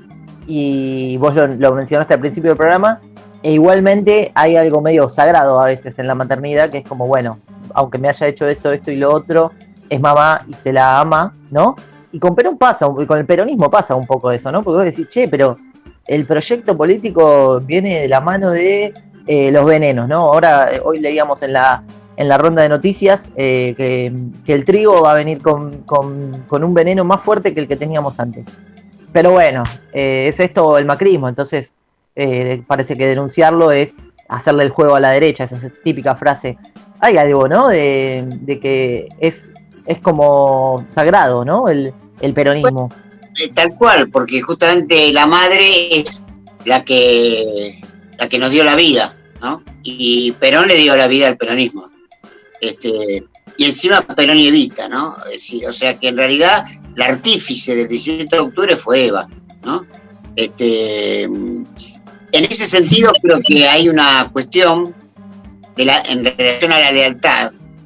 y vos lo, lo mencionaste al principio del programa, e igualmente hay algo medio sagrado a veces en la maternidad, que es como, bueno, aunque me haya hecho esto, esto y lo otro, es mamá y se la ama, ¿no? Y con Perón pasa, con el peronismo pasa un poco eso, ¿no? Porque vos decís, che, pero el proyecto político viene de la mano de eh, los venenos, ¿no? Ahora, eh, hoy leíamos en la en la ronda de noticias eh, que, que el trigo va a venir con, con, con un veneno más fuerte que el que teníamos antes. Pero bueno, eh, es esto el macrismo, entonces eh, parece que denunciarlo es hacerle el juego a la derecha, esa típica frase. Hay algo, ¿no? De, de que es, es como sagrado, ¿no? El, el peronismo. Bueno, tal cual, porque justamente la madre es la que, la que nos dio la vida, ¿no? Y Perón le dio la vida al peronismo. Este, y encima Perón y Evita, ¿no? Es decir, o sea que en realidad la artífice del diecisiete de octubre fue Eva, ¿no? Este, en ese sentido creo que hay una cuestión de la, en relación a la lealtad,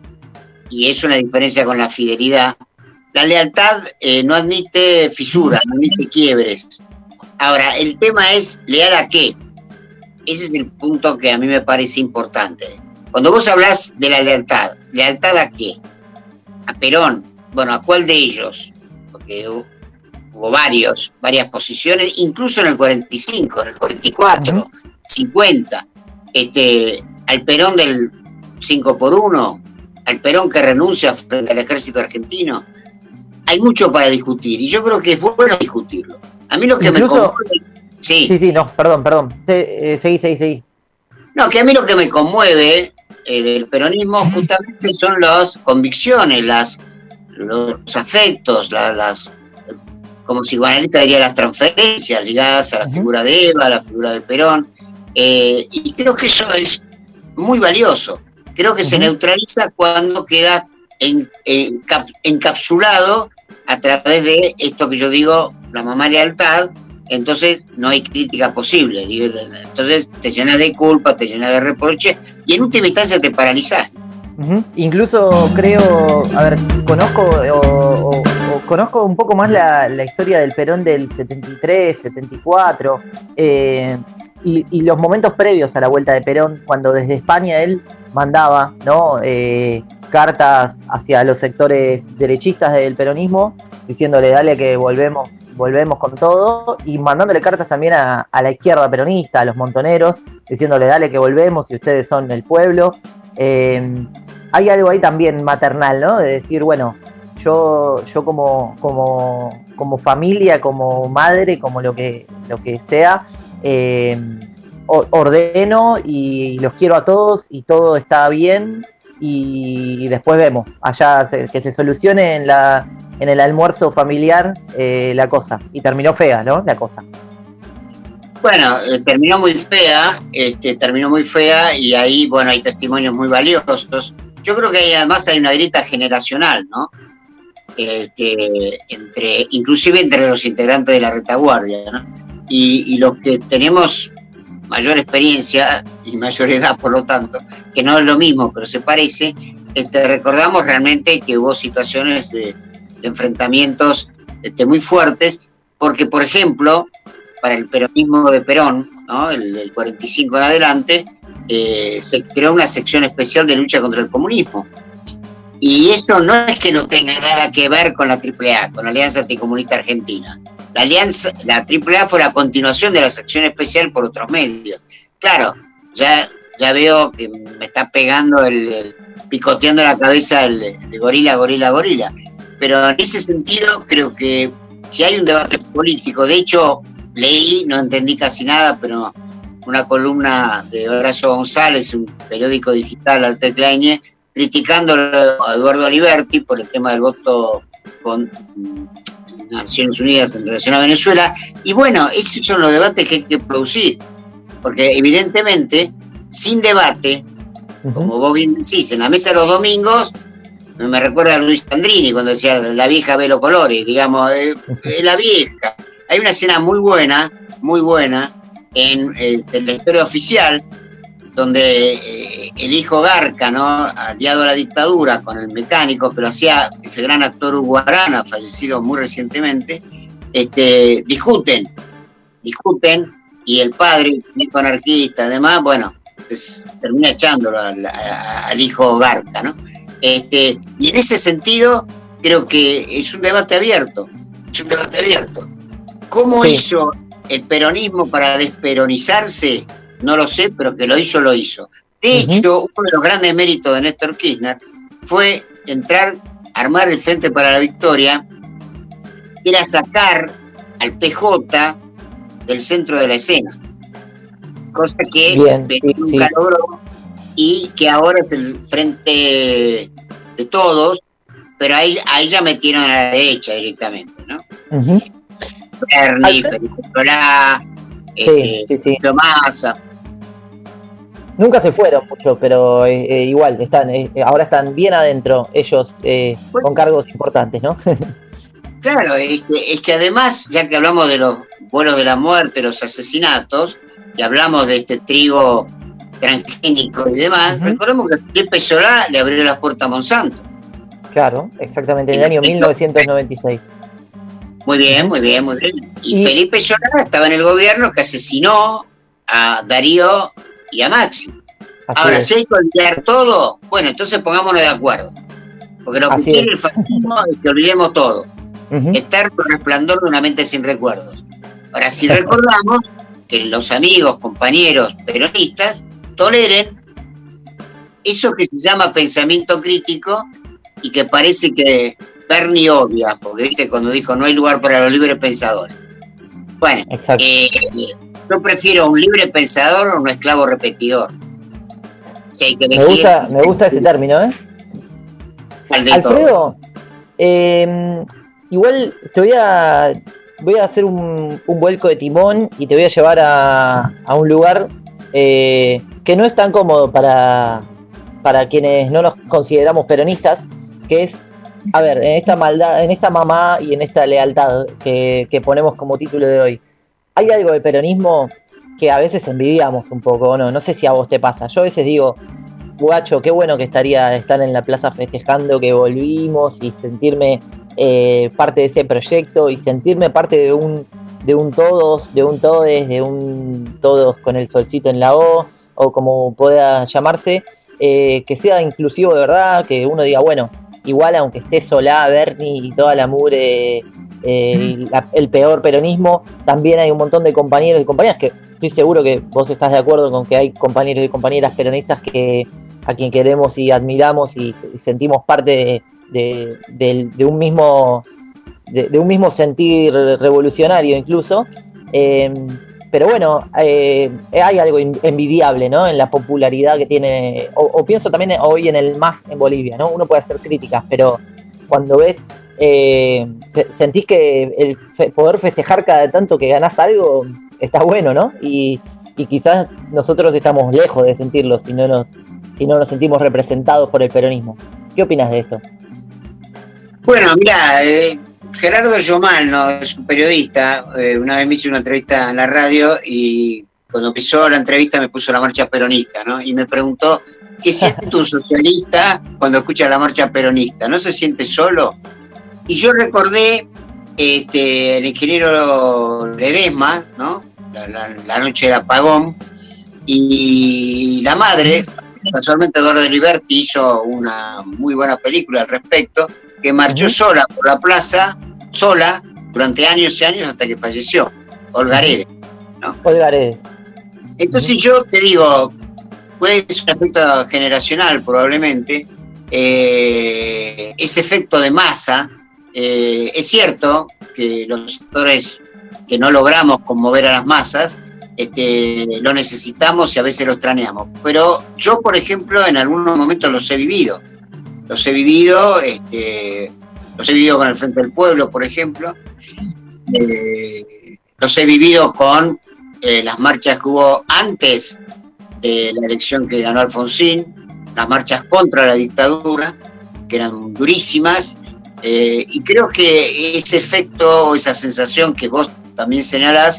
y es una diferencia con la fidelidad. La lealtad eh, no admite fisuras, no admite quiebres. Ahora, el tema es ¿leal a qué? Ese es el punto que a mí me parece importante. Cuando vos hablás de la lealtad, ¿lealtad a qué? A Perón. Bueno, ¿a cuál de ellos? Porque hubo, hubo varios, varias posiciones, incluso en el cuarenta y cinco, en el cuarenta y cuatro, uh-huh. cincuenta. Este, al Perón del cinco por uno, al Perón que renuncia frente al ejército argentino. Hay mucho para discutir, y yo creo que es bueno discutirlo. A mí lo que Incluso... me conmueve... Sí. sí, sí, no, perdón, perdón. Se, eh, seguí, seguí, seguí. No, que a mí lo que me conmueve eh, del peronismo justamente son las convicciones, las, los afectos, las, las como psicoanalista diría, las transferencias ligadas a la uh-huh. figura de Eva, a la figura de Perón. Eh, y creo que eso es muy valioso. Creo que uh-huh. se neutraliza cuando queda en, en, cap, encapsulado a través de esto que yo digo, la mamá lealtad, entonces no hay crítica posible. Entonces te llenas de culpa, te llenas de reproche y en última instancia te paralizás. Uh-huh. Incluso creo, a ver, conozco o, o, o conozco un poco más la, la historia del Perón del setenta y tres, setenta y cuatro eh, y, y los momentos previos a la vuelta de Perón, cuando desde España él mandaba, ¿no? Eh, cartas hacia los sectores derechistas del peronismo, diciéndole dale que volvemos, volvemos con todo, y mandándole cartas también a, a la izquierda peronista, a los montoneros, diciéndole dale que volvemos y ustedes son el pueblo. Eh, hay algo ahí también maternal, ¿no? De decir, bueno, yo, yo como, como, como familia, como madre, como lo que, lo que sea, eh, ordeno y los quiero a todos y todo está bien y después vemos, allá se, que se solucione en la en el almuerzo familiar eh, la cosa. Y terminó fea, ¿no? La cosa. Bueno, eh, terminó muy fea, este, terminó muy fea y ahí, bueno, hay testimonios muy valiosos. Yo creo que hay, además hay una grieta generacional, ¿no? Este, entre, inclusive entre los integrantes de la retaguardia, ¿no? Y, y los que tenemos mayor experiencia y mayor edad, por lo tanto, que no es lo mismo, pero se parece, este, recordamos realmente que hubo situaciones de, de enfrentamientos este, muy fuertes, porque, por ejemplo, para el peronismo de Perón, ¿no? el, el cuarenta y cinco en adelante, eh, se creó una sección especial de lucha contra el comunismo. Y eso no es que no tenga nada que ver con la triple A, con la Alianza Anticomunista Argentina. La alianza, la triple A fue la continuación de la sección especial por otros medios. Claro, ya, ya veo que me está pegando el, el picoteando la cabeza el de, de gorila, gorila, gorila. Pero en ese sentido creo que si hay un debate político, de hecho leí, no entendí casi nada, pero una columna de Horacio González, un periódico digital al Teclañe, criticando a Eduardo Aliberti por el tema del voto con Naciones Unidas en relación a Venezuela. Y bueno, esos son los debates que hay que producir, porque evidentemente sin debate, uh-huh. como vos bien decís, en la mesa de los domingos, me recuerda a Luis Sandrini cuando decía la vieja ve los colores, digamos, eh, eh, la vieja. Hay una escena muy buena, muy buena en, eh, en la historia oficial, donde eh, el hijo Garca, ¿no? aliado a la dictadura con el mecánico, pero hacía ese gran actor Hugo Arana, fallecido muy recientemente, este, discuten, discuten, y el padre, el hijo anarquista, además, bueno, pues, termina echándolo al, a, al hijo Garca, ¿no? Este, y en ese sentido, creo que es un debate abierto, es un debate abierto. ¿Cómo sí. hizo el peronismo para desperonizarse? No lo sé, pero que lo hizo, lo hizo. De uh-huh. hecho, uno de los grandes méritos de Néstor Kirchner fue entrar, armar el Frente para la Victoria, era sacar al P J del centro de la escena. Cosa que Bien, sí, nunca sí. logró, y que ahora es el Frente de Todos, pero ahí, ahí ya metieron a la derecha directamente, ¿no? Uh-huh. Berni, Felipe Solá, sí, este, sí, sí. Massa. Nunca se fueron mucho, pero eh, eh, igual, están eh, ahora están bien adentro, ellos eh, con cargos importantes, ¿no? Claro, es que, es que además, ya que hablamos de los vuelos de la muerte, los asesinatos, y hablamos de este trigo transgénico y demás, uh-huh. recordemos que Felipe Solá le abrió las puertas a Monsanto. Claro, exactamente, en el año mil novecientos noventa y seis. Muy bien, muy bien, muy bien. Y, y Felipe Solá estaba en el gobierno que asesinó a Darío y a Maxi. Ahora, si hay que olvidar todo, bueno, entonces pongámonos de acuerdo. Porque lo que Así quiere es. el fascismo es que olvidemos todo. Uh-huh. Eterno resplandor de una mente sin recuerdos. Ahora, si recordamos que los amigos, compañeros peronistas toleren eso que se llama pensamiento crítico y que parece que Berni odia, porque viste cuando dijo no hay lugar para los libres pensadores. Bueno, eh, yo prefiero un libre pensador o un esclavo repetidor. Si hay que elegir, me gusta, me gusta ese término, ¿eh? Alfredo, eh, igual te voy a voy a hacer un, un vuelco de timón y te voy a llevar a, a un lugar eh, que no es tan cómodo para, para quienes no nos consideramos peronistas, que es, a ver, en esta maldad, en esta mamá y en esta lealtad que, que ponemos como título de hoy. hay algo del peronismo que a veces envidiamos un poco, ¿no? No sé si a vos te pasa. Yo a veces digo, guacho, qué bueno que estaría estar en la plaza festejando que volvimos y sentirme eh, parte de ese proyecto y sentirme parte de un, de un todos, de un todes, de un todos con el solcito en la O, o como pueda llamarse, eh, que sea inclusivo de verdad, que uno diga, bueno, igual aunque esté Solá, Bernie y toda la mugre, eh, y la, el peor peronismo, también hay un montón de compañeros y compañeras que estoy seguro que vos estás de acuerdo con que hay compañeros y compañeras peronistas que a quien queremos y admiramos y, y sentimos parte de, de, de, de un mismo de, de un mismo sentir revolucionario incluso, eh, pero bueno, eh, hay algo envidiable, ¿no? En la popularidad que tiene, o, o pienso también hoy en el M A S en Bolivia, ¿no? Uno puede hacer críticas, pero cuando ves, eh, sentís que el fe, poder festejar cada tanto que ganás algo está bueno, ¿no? Y, y quizás nosotros estamos lejos de sentirlo si no nos si no nos sentimos representados por el peronismo. ¿Qué opinas de esto? Bueno, mira, eh, Gerardo Yomal, ¿no? Es un periodista, eh, una vez me hizo una entrevista en la radio y cuando empezó la entrevista me puso la marcha peronista, ¿no? Y me preguntó, ¿qué siente un socialista cuando escucha la marcha peronista? ¿No se siente solo? Y yo recordé este, el ingeniero Ledesma, ¿no? La, la, la noche del apagón, y la madre, casualmente Eduardo Liberti hizo una muy buena película al respecto, que marchó uh-huh. sola por la plaza, sola, durante años y años hasta que falleció, Olga Aredes, ¿no? Olga Aredes. Entonces uh-huh. yo te digo, puede ser un efecto generacional probablemente, eh, ese efecto de masa, eh, es cierto que los sectores que no logramos conmover a las masas, Este, lo necesitamos y a veces lo extrañamos. Pero yo, por ejemplo, en algunos momentos los he vivido. Los he vivido, este, los he vivido con el Frente del Pueblo, por ejemplo. Eh, los he vivido con eh, las marchas que hubo antes de la elección que ganó Alfonsín, las marchas contra la dictadura, que eran durísimas. Eh, y creo que ese efecto, esa sensación que vos también señalás,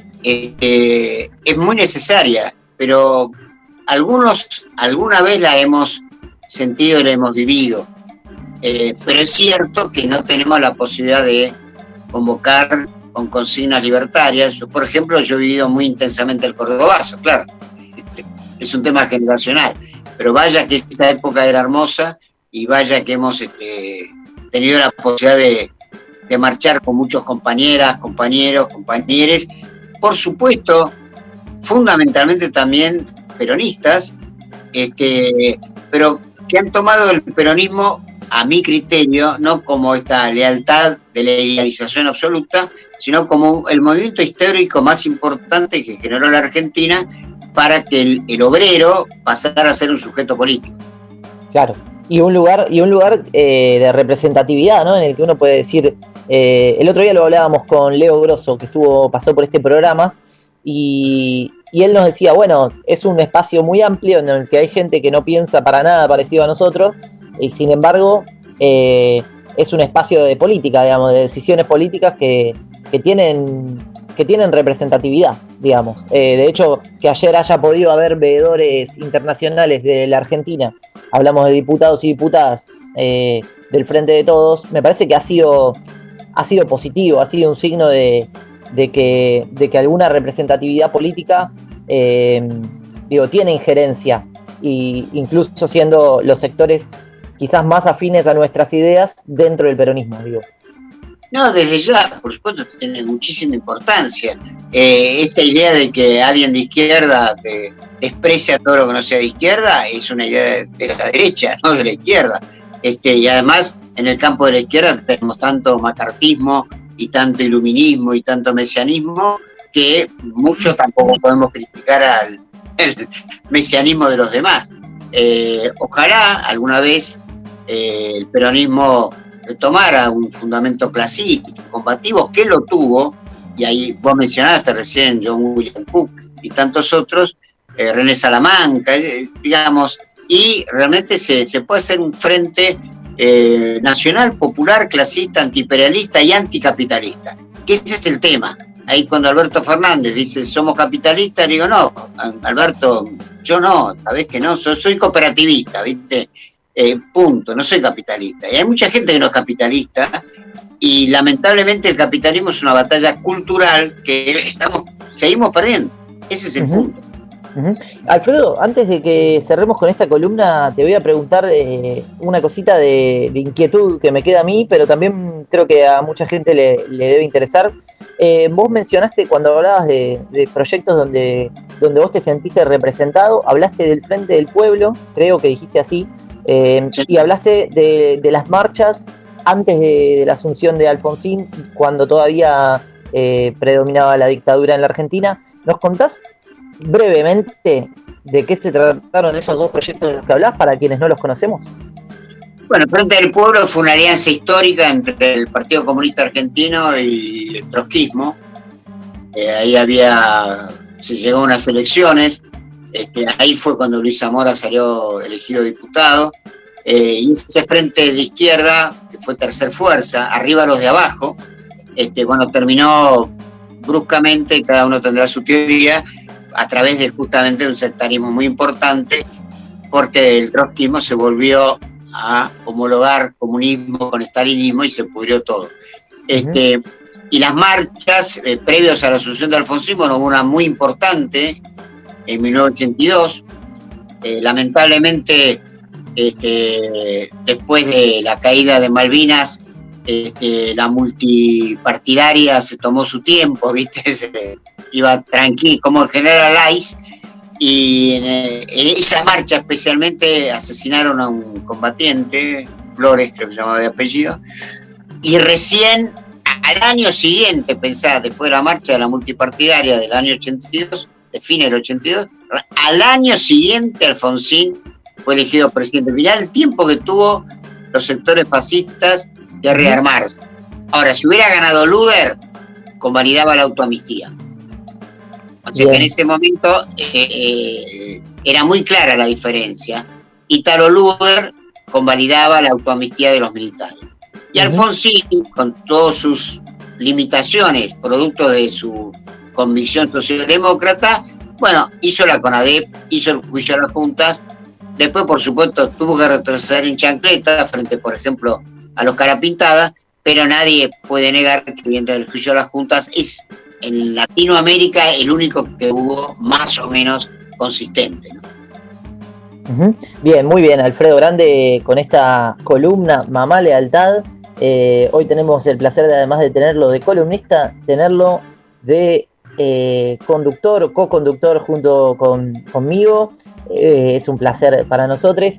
Este, es muy necesaria, pero algunos alguna vez la hemos sentido y la hemos vivido, eh, pero es cierto que no tenemos la posibilidad de convocar con consignas libertarias. Yo, por ejemplo, yo he vivido muy intensamente el cordobazo, claro, es un tema generacional, pero vaya que esa época era hermosa y vaya que hemos este, tenido la posibilidad de, de marchar con muchos compañeras, compañeros, compañeres, por supuesto, fundamentalmente también peronistas, este, pero que han tomado el peronismo, a mi criterio, no como esta lealtad de la idealización absoluta, sino como el movimiento histórico más importante que generó la Argentina para que el, el obrero pasara a ser un sujeto político. Claro, y un lugar, y un lugar eh, de representatividad, ¿no? En el que uno puede decir... Eh, el otro día lo hablábamos con Leo Grosso, que estuvo pasó por este programa, y, y él nos decía, bueno, es un espacio muy amplio en el que hay gente que no piensa para nada parecido a nosotros, y sin embargo eh, es un espacio de política, digamos, de decisiones políticas que, que tienen que tienen representatividad, digamos. Eh, de hecho, que ayer haya podido haber veedores internacionales de la Argentina, hablamos de diputados y diputadas eh, del Frente de Todos, me parece que ha sido... ha sido positivo, ha sido un signo de, de, que, de que alguna representatividad política eh, digo, tiene injerencia, y incluso siendo los sectores quizás más afines a nuestras ideas dentro del peronismo, digo. No, desde ya, por supuesto, tiene muchísima importancia. Eh, esta idea de que alguien de izquierda te desprecia todo lo que no sea de izquierda es una idea de, de la derecha, no de la izquierda. Este, y además, en el campo de la izquierda tenemos tanto macartismo y tanto iluminismo y tanto mesianismo que mucho tampoco podemos criticar al el mesianismo de los demás. Eh, ojalá alguna vez eh, el peronismo retomara un fundamento clasista, combativo, que lo tuvo, y ahí vos mencionaste recién John William Cook y tantos otros, eh, René Salamanca, eh, digamos, y realmente se, se puede hacer un frente eh, nacional, popular, clasista, antiimperialista y anticapitalista, que ese es el tema. ahí cuando Alberto Fernández dice somos capitalistas, digo no, Alberto, yo no, sabés que no, soy, soy cooperativista, ¿viste? Eh, punto, no soy capitalista. Y hay mucha gente que no es capitalista y lamentablemente el capitalismo es una batalla cultural que estamos, seguimos perdiendo. Ese es el uh-huh. punto. Uh-huh. Alfredo, antes de que cerremos con esta columna, te voy a preguntar eh, una cosita de, de inquietud que me queda a mí, pero también creo que a mucha gente le, le debe interesar. Eh, vos mencionaste cuando hablabas de, de proyectos donde, donde vos te sentiste representado, hablaste del Frente del Pueblo, creo que dijiste así, eh, sí. y hablaste de, de las marchas antes de, de la asunción de Alfonsín, cuando todavía eh, predominaba la dictadura en la Argentina. ¿Nos contás brevemente de qué se trataron esos dos proyectos de los que hablás para quienes no los conocemos? Bueno, Frente del Pueblo fue una alianza histórica entre el Partido Comunista Argentino y el trotskismo. Eh, ahí había, se llegó a unas elecciones, este, ahí fue cuando Luis Zamora salió elegido diputado, eh, y ese frente de izquierda, que fue tercer fuerza, arriba los de abajo, este, bueno, terminó bruscamente, cada uno tendrá su teoría, a través de justamente un sectarismo muy importante, porque el trotskismo se volvió a homologar comunismo con estalinismo y se pudrió todo. Este, uh-huh. Y las marchas eh, previos a la asunción de Alfonsín, bueno, hubo una muy importante en mil novecientos ochenta y dos, eh, lamentablemente este, después de la caída de Malvinas, este, la multipartidaria se tomó su tiempo, ¿viste? Se iba tranquilo, como el general Lais, y en, en esa marcha especialmente asesinaron a un combatiente, Flores creo que se llamaba de apellido, y recién al año siguiente, pensá, después de la marcha de la multipartidaria del año ochenta y dos, de fines del ochenta y dos, al año siguiente Alfonsín fue elegido presidente. Mirá el tiempo que tuvo los sectores fascistas de rearmarse. Ahora, si hubiera ganado Luder, convalidaba la autoamnistía. O sea que en ese momento eh, eh, era muy clara la diferencia. Italo Luder convalidaba la autoamnistía de los militares. Y uh-huh. Alfonsín, con todas sus limitaciones, producto de su convicción socialdemócrata, bueno, hizo la CONADEP, hizo el juicio a las juntas, después, por supuesto, tuvo que retroceder en chancleta frente, por ejemplo, a los Carapintada, pero nadie puede negar que mientras el juicio a las juntas es en Latinoamérica el único que hubo más o menos consistente, ¿no? Uh-huh. Bien, muy bien, Alfredo Grande, con esta columna Mamá Lealtad. Eh, hoy tenemos el placer de, además de tenerlo de columnista, tenerlo de eh, conductor, co-conductor junto con, conmigo. Eh, es un placer para nosotros.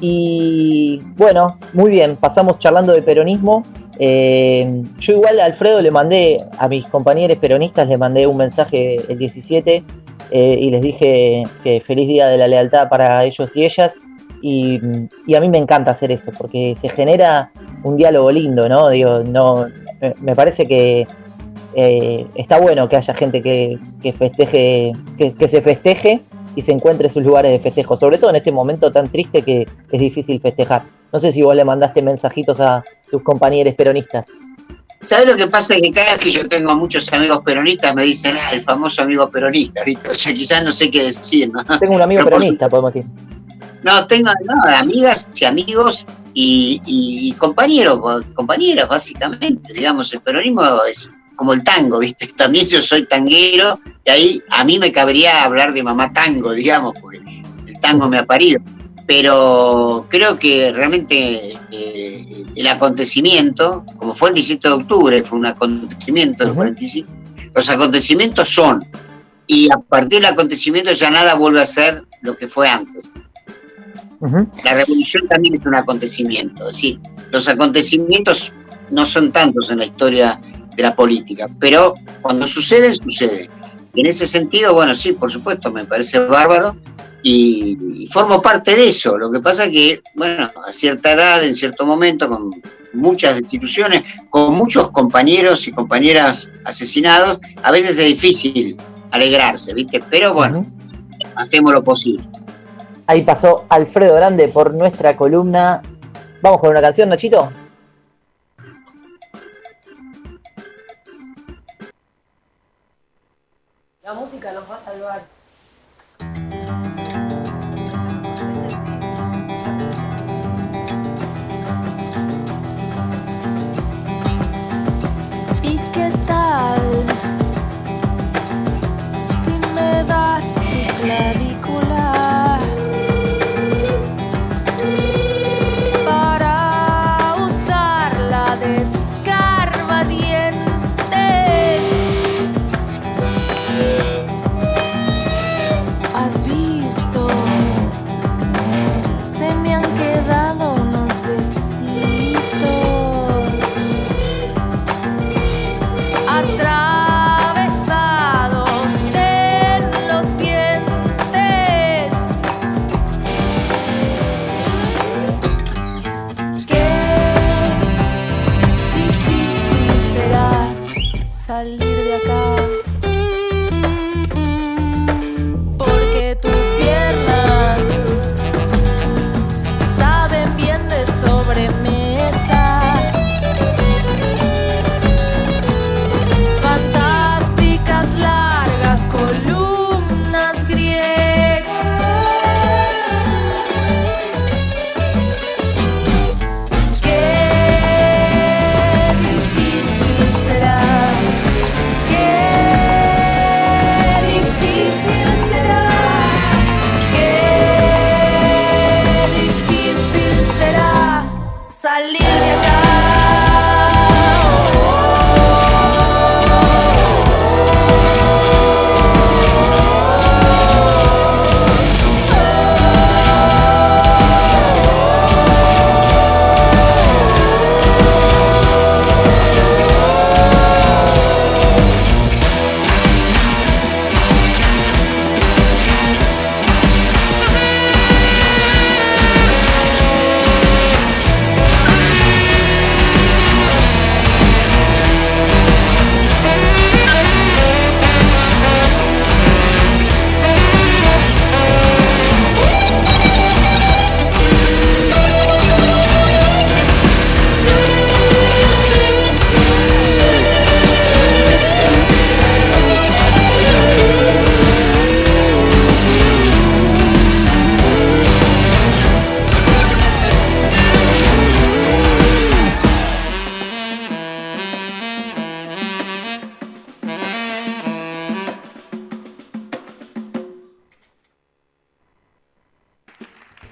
Y bueno, muy bien, pasamos charlando de peronismo. Eh, yo igual a Alfredo le mandé, a mis compañeros peronistas le mandé un mensaje el diecisiete eh, y les dije que feliz día de la lealtad para ellos y ellas, y, y a mí me encanta hacer eso porque se genera un diálogo lindo, ¿no? Digo, no, me parece que eh, está bueno que haya gente que, que festeje, que, que se festeje y se encuentre sus lugares de festejo, sobre todo en este momento tan triste que es difícil festejar. No sé si vos le mandaste mensajitos a tus compañeros peronistas. ¿Sabés lo que pasa? Es que cada vez que yo tengo muchos amigos peronistas me dicen, ah, el famoso amigo peronista, ¿viste? O sea, quizás no sé qué decir, ¿no? Tengo un amigo no, peronista, podemos decir. No, tengo no, amigas y amigos y, y, y compañeros, compañeras, básicamente. Digamos, el peronismo es como el tango, ¿viste? También yo soy tanguero, y ahí a mí me cabería hablar de mamá tango, digamos, porque el tango me ha parido. Pero creo que realmente eh, el acontecimiento, como fue el diecisiete de octubre, fue un acontecimiento del cuarenta y cinco, los acontecimientos son, y a partir del acontecimiento ya nada vuelve a ser lo que fue antes. Uh-huh. La revolución también es un acontecimiento, es decir, los acontecimientos no son tantos en la historia de la política, pero cuando suceden, suceden. Y en ese sentido, bueno, sí, por supuesto, me parece bárbaro y, y formo parte de eso. Lo que pasa es que, bueno, a cierta edad, en cierto momento, con muchas desilusiones, con muchos compañeros y compañeras asesinados, a veces es difícil alegrarse, ¿viste? Pero bueno, uh-huh. hacemos lo posible. Ahí pasó Alfredo Grande por nuestra columna. ¿Vamos con una canción, Nachito?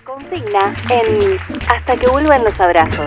Consigna en Hasta que vuelvan los abrazos.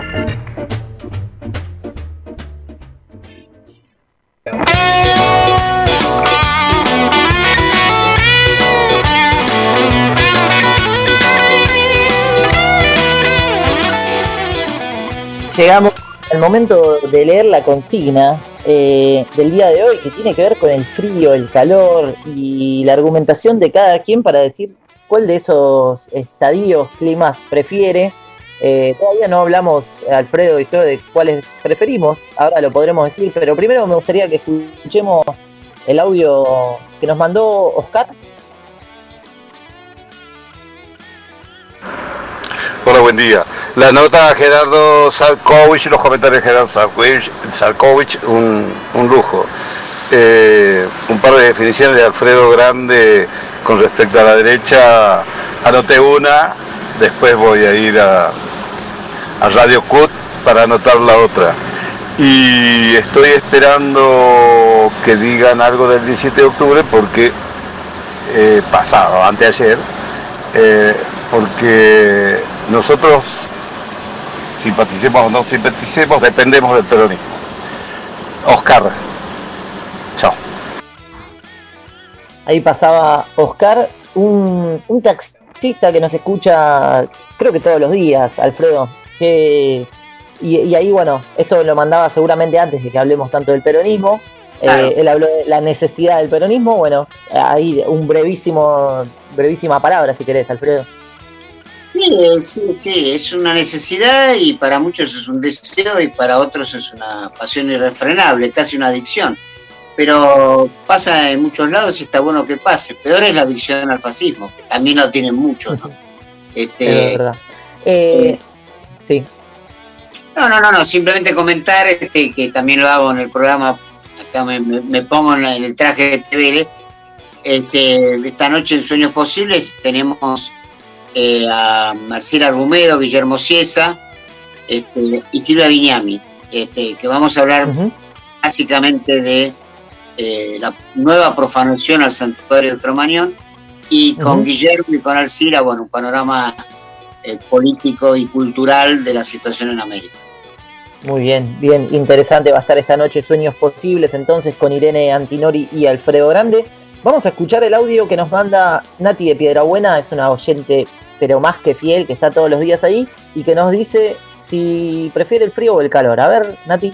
Llegamos al momento de leer la consigna eh, del día de hoy, que tiene que ver con el frío, el calor y la argumentación de cada quien para decir cuál de esos estadios, climas prefiere. Eh, todavía no hablamos, Alfredo y yo, de cuáles preferimos, ahora lo podremos decir, pero primero me gustaría que escuchemos el audio que nos mandó Oscar. Hola, buen día. La nota a Gerardo Salkovich y los comentarios de Gerardo Salkovich, Salkovich un, un lujo. Eh, un par de definiciones de Alfredo Grande con respecto a la derecha, anoté una, después voy a ir a, a Radio Cut para anotar la otra. Y estoy esperando que digan algo del diecisiete de octubre porque eh, pasado, anteayer, eh, porque nosotros, simpaticemos o no simpaticemos, dependemos del peronismo. Oscar, chao. Ahí pasaba Oscar, un, un taxista que nos escucha, creo que todos los días, Alfredo. Que, y, y ahí, bueno, esto lo mandaba seguramente antes de que hablemos tanto del peronismo. Claro. Eh, él habló de la necesidad del peronismo. Bueno, ahí un brevísimo, brevísima palabra, si querés, Alfredo. Sí, sí, sí, es una necesidad y para muchos es un deseo y para otros es una pasión irrefrenable, casi una adicción. Pero pasa en muchos lados y está bueno que pase. Peor es la adicción al fascismo, que también lo tienen muchos, ¿no? Este, es verdad. Eh, sí. No, no, no, no, simplemente comentar este, que también lo hago en el programa, acá me, me, me pongo en, la, en el traje de T V. Este, esta noche en Sueños Posibles tenemos eh, a Marcela Rumedo, Guillermo Ciesa este, y Silvia Viñami, este, que vamos a hablar uh-huh. básicamente de eh, la nueva profanación al santuario de Cromañón y con uh-huh. Guillermo y con Alcira, bueno, un panorama eh, político y cultural de la situación en América. Muy bien, bien interesante va a estar esta noche Sueños Posibles, entonces con Irene Antinori y Alfredo Grande. Vamos a escuchar el audio que nos manda Nati de Piedrabuena, es una oyente pero más que fiel, que está todos los días ahí, y que nos dice si prefiere el frío o el calor. A ver, Nati.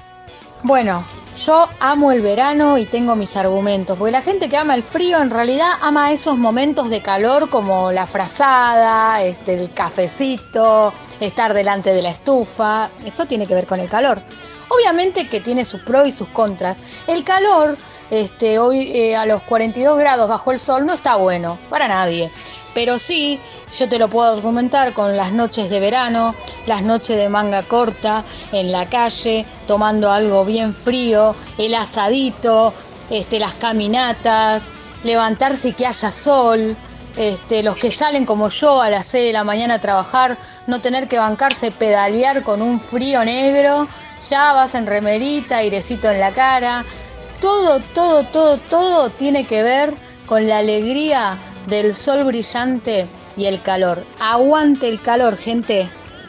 Bueno, yo amo el verano y tengo mis argumentos, porque la gente que ama el frío en realidad ama esos momentos de calor como la frazada, este, el cafecito, estar delante de la estufa, eso tiene que ver con el calor. Obviamente que tiene sus pros y sus contras. El calor, este, hoy eh, a los cuarenta y dos grados bajo el sol no está bueno para nadie, pero sí, yo te lo puedo argumentar con las noches de verano, las noches de manga corta en la calle, tomando algo bien frío, el asadito, este, las caminatas, levantarse y que haya sol, este, los que salen como yo a las seis de la mañana a trabajar, no tener que bancarse pedalear con un frío negro, ya vas en remerita, airecito en la cara, todo, todo, todo, todo tiene que ver con la alegría del sol brillante y el calor. Aguante el calor, gente.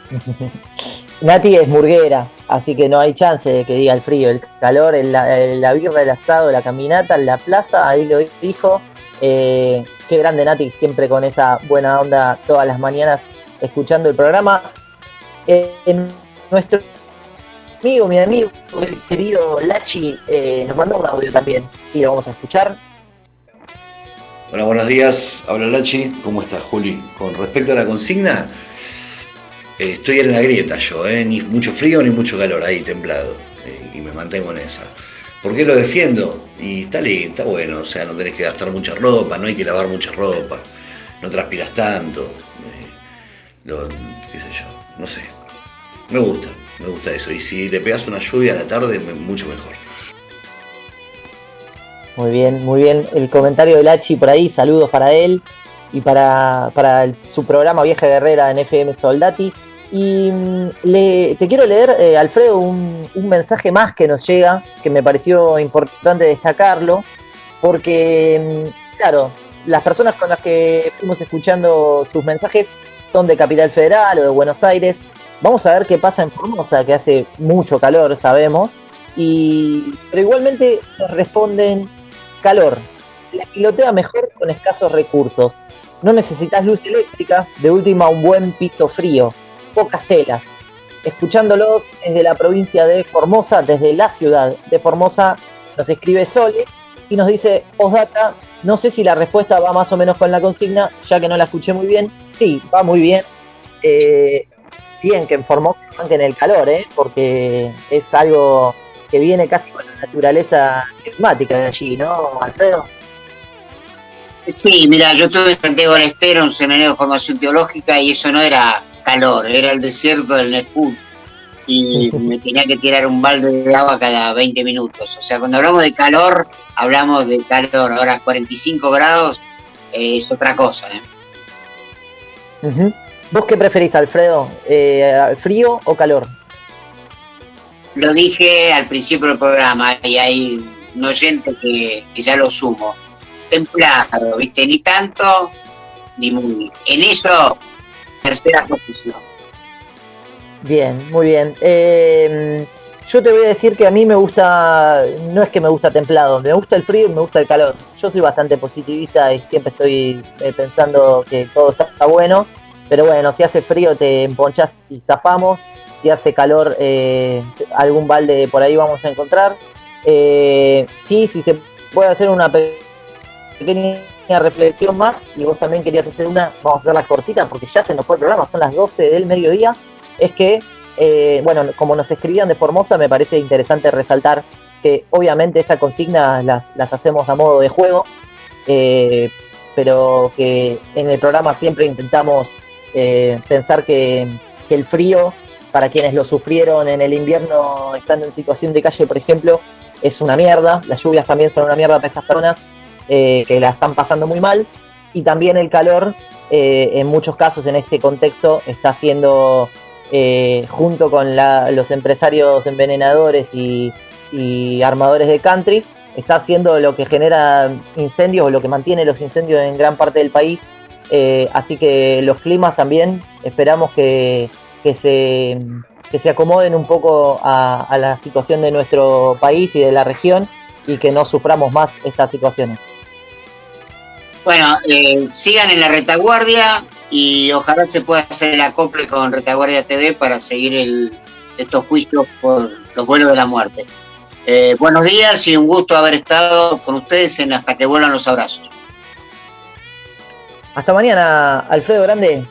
Nati es murguera, así que no hay chance de que diga el frío, el calor, el, el, la birra, el asado, la caminata en la plaza, ahí lo dijo. Eh, qué grande Nati, siempre con esa buena onda todas las mañanas escuchando el programa. Eh, en nuestro amigo, mi amigo, el querido Lachi, eh, nos mandó un audio también y lo vamos a escuchar. Hola, buenos días, habla Lachi, ¿cómo estás, Juli? Con respecto a la consigna, eh, estoy en la grieta yo, eh, ni mucho frío ni mucho calor, ahí templado, eh, y me mantengo en esa. ¿Por qué lo defiendo? Y está lindo, está bueno, o sea, no tenés que gastar mucha ropa, no hay que lavar mucha ropa, no transpiras tanto, eh, lo, qué sé yo, no sé, me gusta, me gusta eso, y si le pegas una lluvia a la tarde, me, mucho mejor. Muy bien, muy bien. El comentario de Lachi por ahí, saludos para él y para, para el, su programa Vieja Guerrera en F M Soldati. Y le, te quiero leer, eh, Alfredo, un, un mensaje más que nos llega, que me pareció importante destacarlo, porque, claro, las personas con las que fuimos escuchando sus mensajes son de Capital Federal o de Buenos Aires. Vamos a ver qué pasa en Formosa, que hace mucho calor, sabemos. Y, pero igualmente nos responden calor. Les pilotea mejor con escasos recursos. No necesitas luz eléctrica, de última un buen piso frío, pocas telas. Escuchándolos desde la provincia de Formosa, desde la ciudad de Formosa, nos escribe Sole y nos dice, postdata, no sé si la respuesta va más o menos con la consigna, ya que no la escuché muy bien. Sí, va muy bien. Eh, bien que en Formosa banquen el calor, ¿eh? Porque es algo que viene casi con la naturaleza climática de allí, ¿no, Alfredo? Sí, mira, yo estuve en Santiago del Estero, un seminario de formación teológica, y eso no era calor, era el desierto del Nefut. Y me tenía que tirar un balde de agua cada veinte minutos. O sea, cuando hablamos de calor, hablamos de calor. Ahora, cuarenta y cinco grados eh, es otra cosa, ¿eh? Uh-huh. ¿Vos qué preferís, Alfredo? Eh, ¿Frío o calor? Lo dije al principio del programa y hay un oyente que, que ya lo sumo. Templado, ¿viste? Ni tanto, ni muy. En eso, tercera posición. Bien, muy bien. Eh, yo te voy a decir que a mí me gusta, no es que me gusta templado, me gusta el frío y me gusta el calor. Yo soy bastante positivista y siempre estoy eh, pensando que todo está, está bueno. Pero bueno, si hace frío te emponchás y zafamos. Si hace calor, eh, algún balde por ahí vamos a encontrar. Eh, sí, si se puede hacer una pequeña reflexión más, y vos también querías hacer una, vamos a hacerla cortita porque ya se nos fue el programa, son las doce del mediodía. Es que, eh, bueno, como nos escribían de Formosa, me parece interesante resaltar que obviamente esta consigna las, las hacemos a modo de juego, eh, pero que en el programa siempre intentamos eh, pensar que, que el frío, para quienes lo sufrieron en el invierno estando en situación de calle, por ejemplo, es una mierda. Las lluvias también son una mierda para esas personas eh, que la están pasando muy mal, y también el calor, eh, en muchos casos en este contexto, está haciendo... Eh, junto con la, los empresarios envenenadores y, y armadores de countries, está haciendo lo que genera incendios o lo que mantiene los incendios en gran parte del país. Eh, así que los climas también esperamos que, que, se, que se acomoden un poco a, a la situación de nuestro país y de la región, y que no suframos más estas situaciones. Bueno, eh, sigan en la retaguardia y ojalá se pueda hacer el acople con Retaguardia T V para seguir el, estos juicios por los vuelos de la muerte. Eh, buenos días y un gusto haber estado con ustedes en Hasta que vuelan los abrazos. Hasta mañana, Alfredo Grande.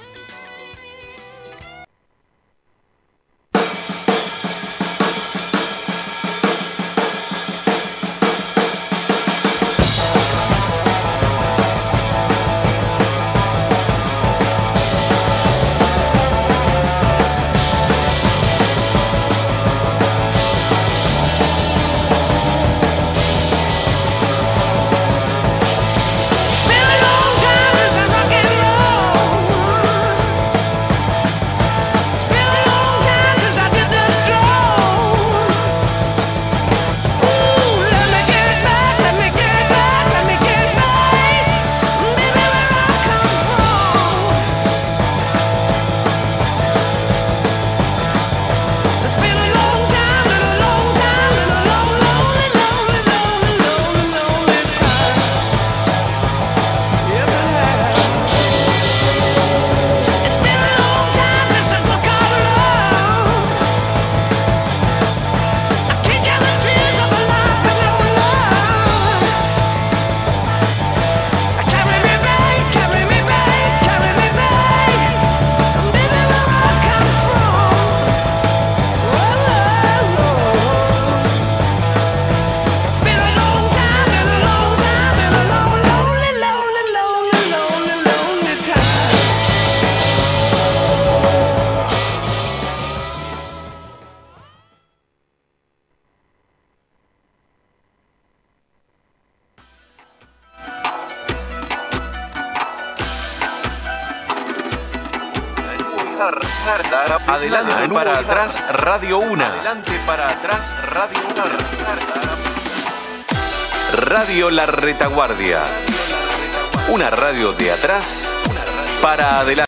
Adelante para atrás, Radio Una. Adelante para atrás, Radio Una. Radio La Retaguardia. Una radio de atrás para adelante.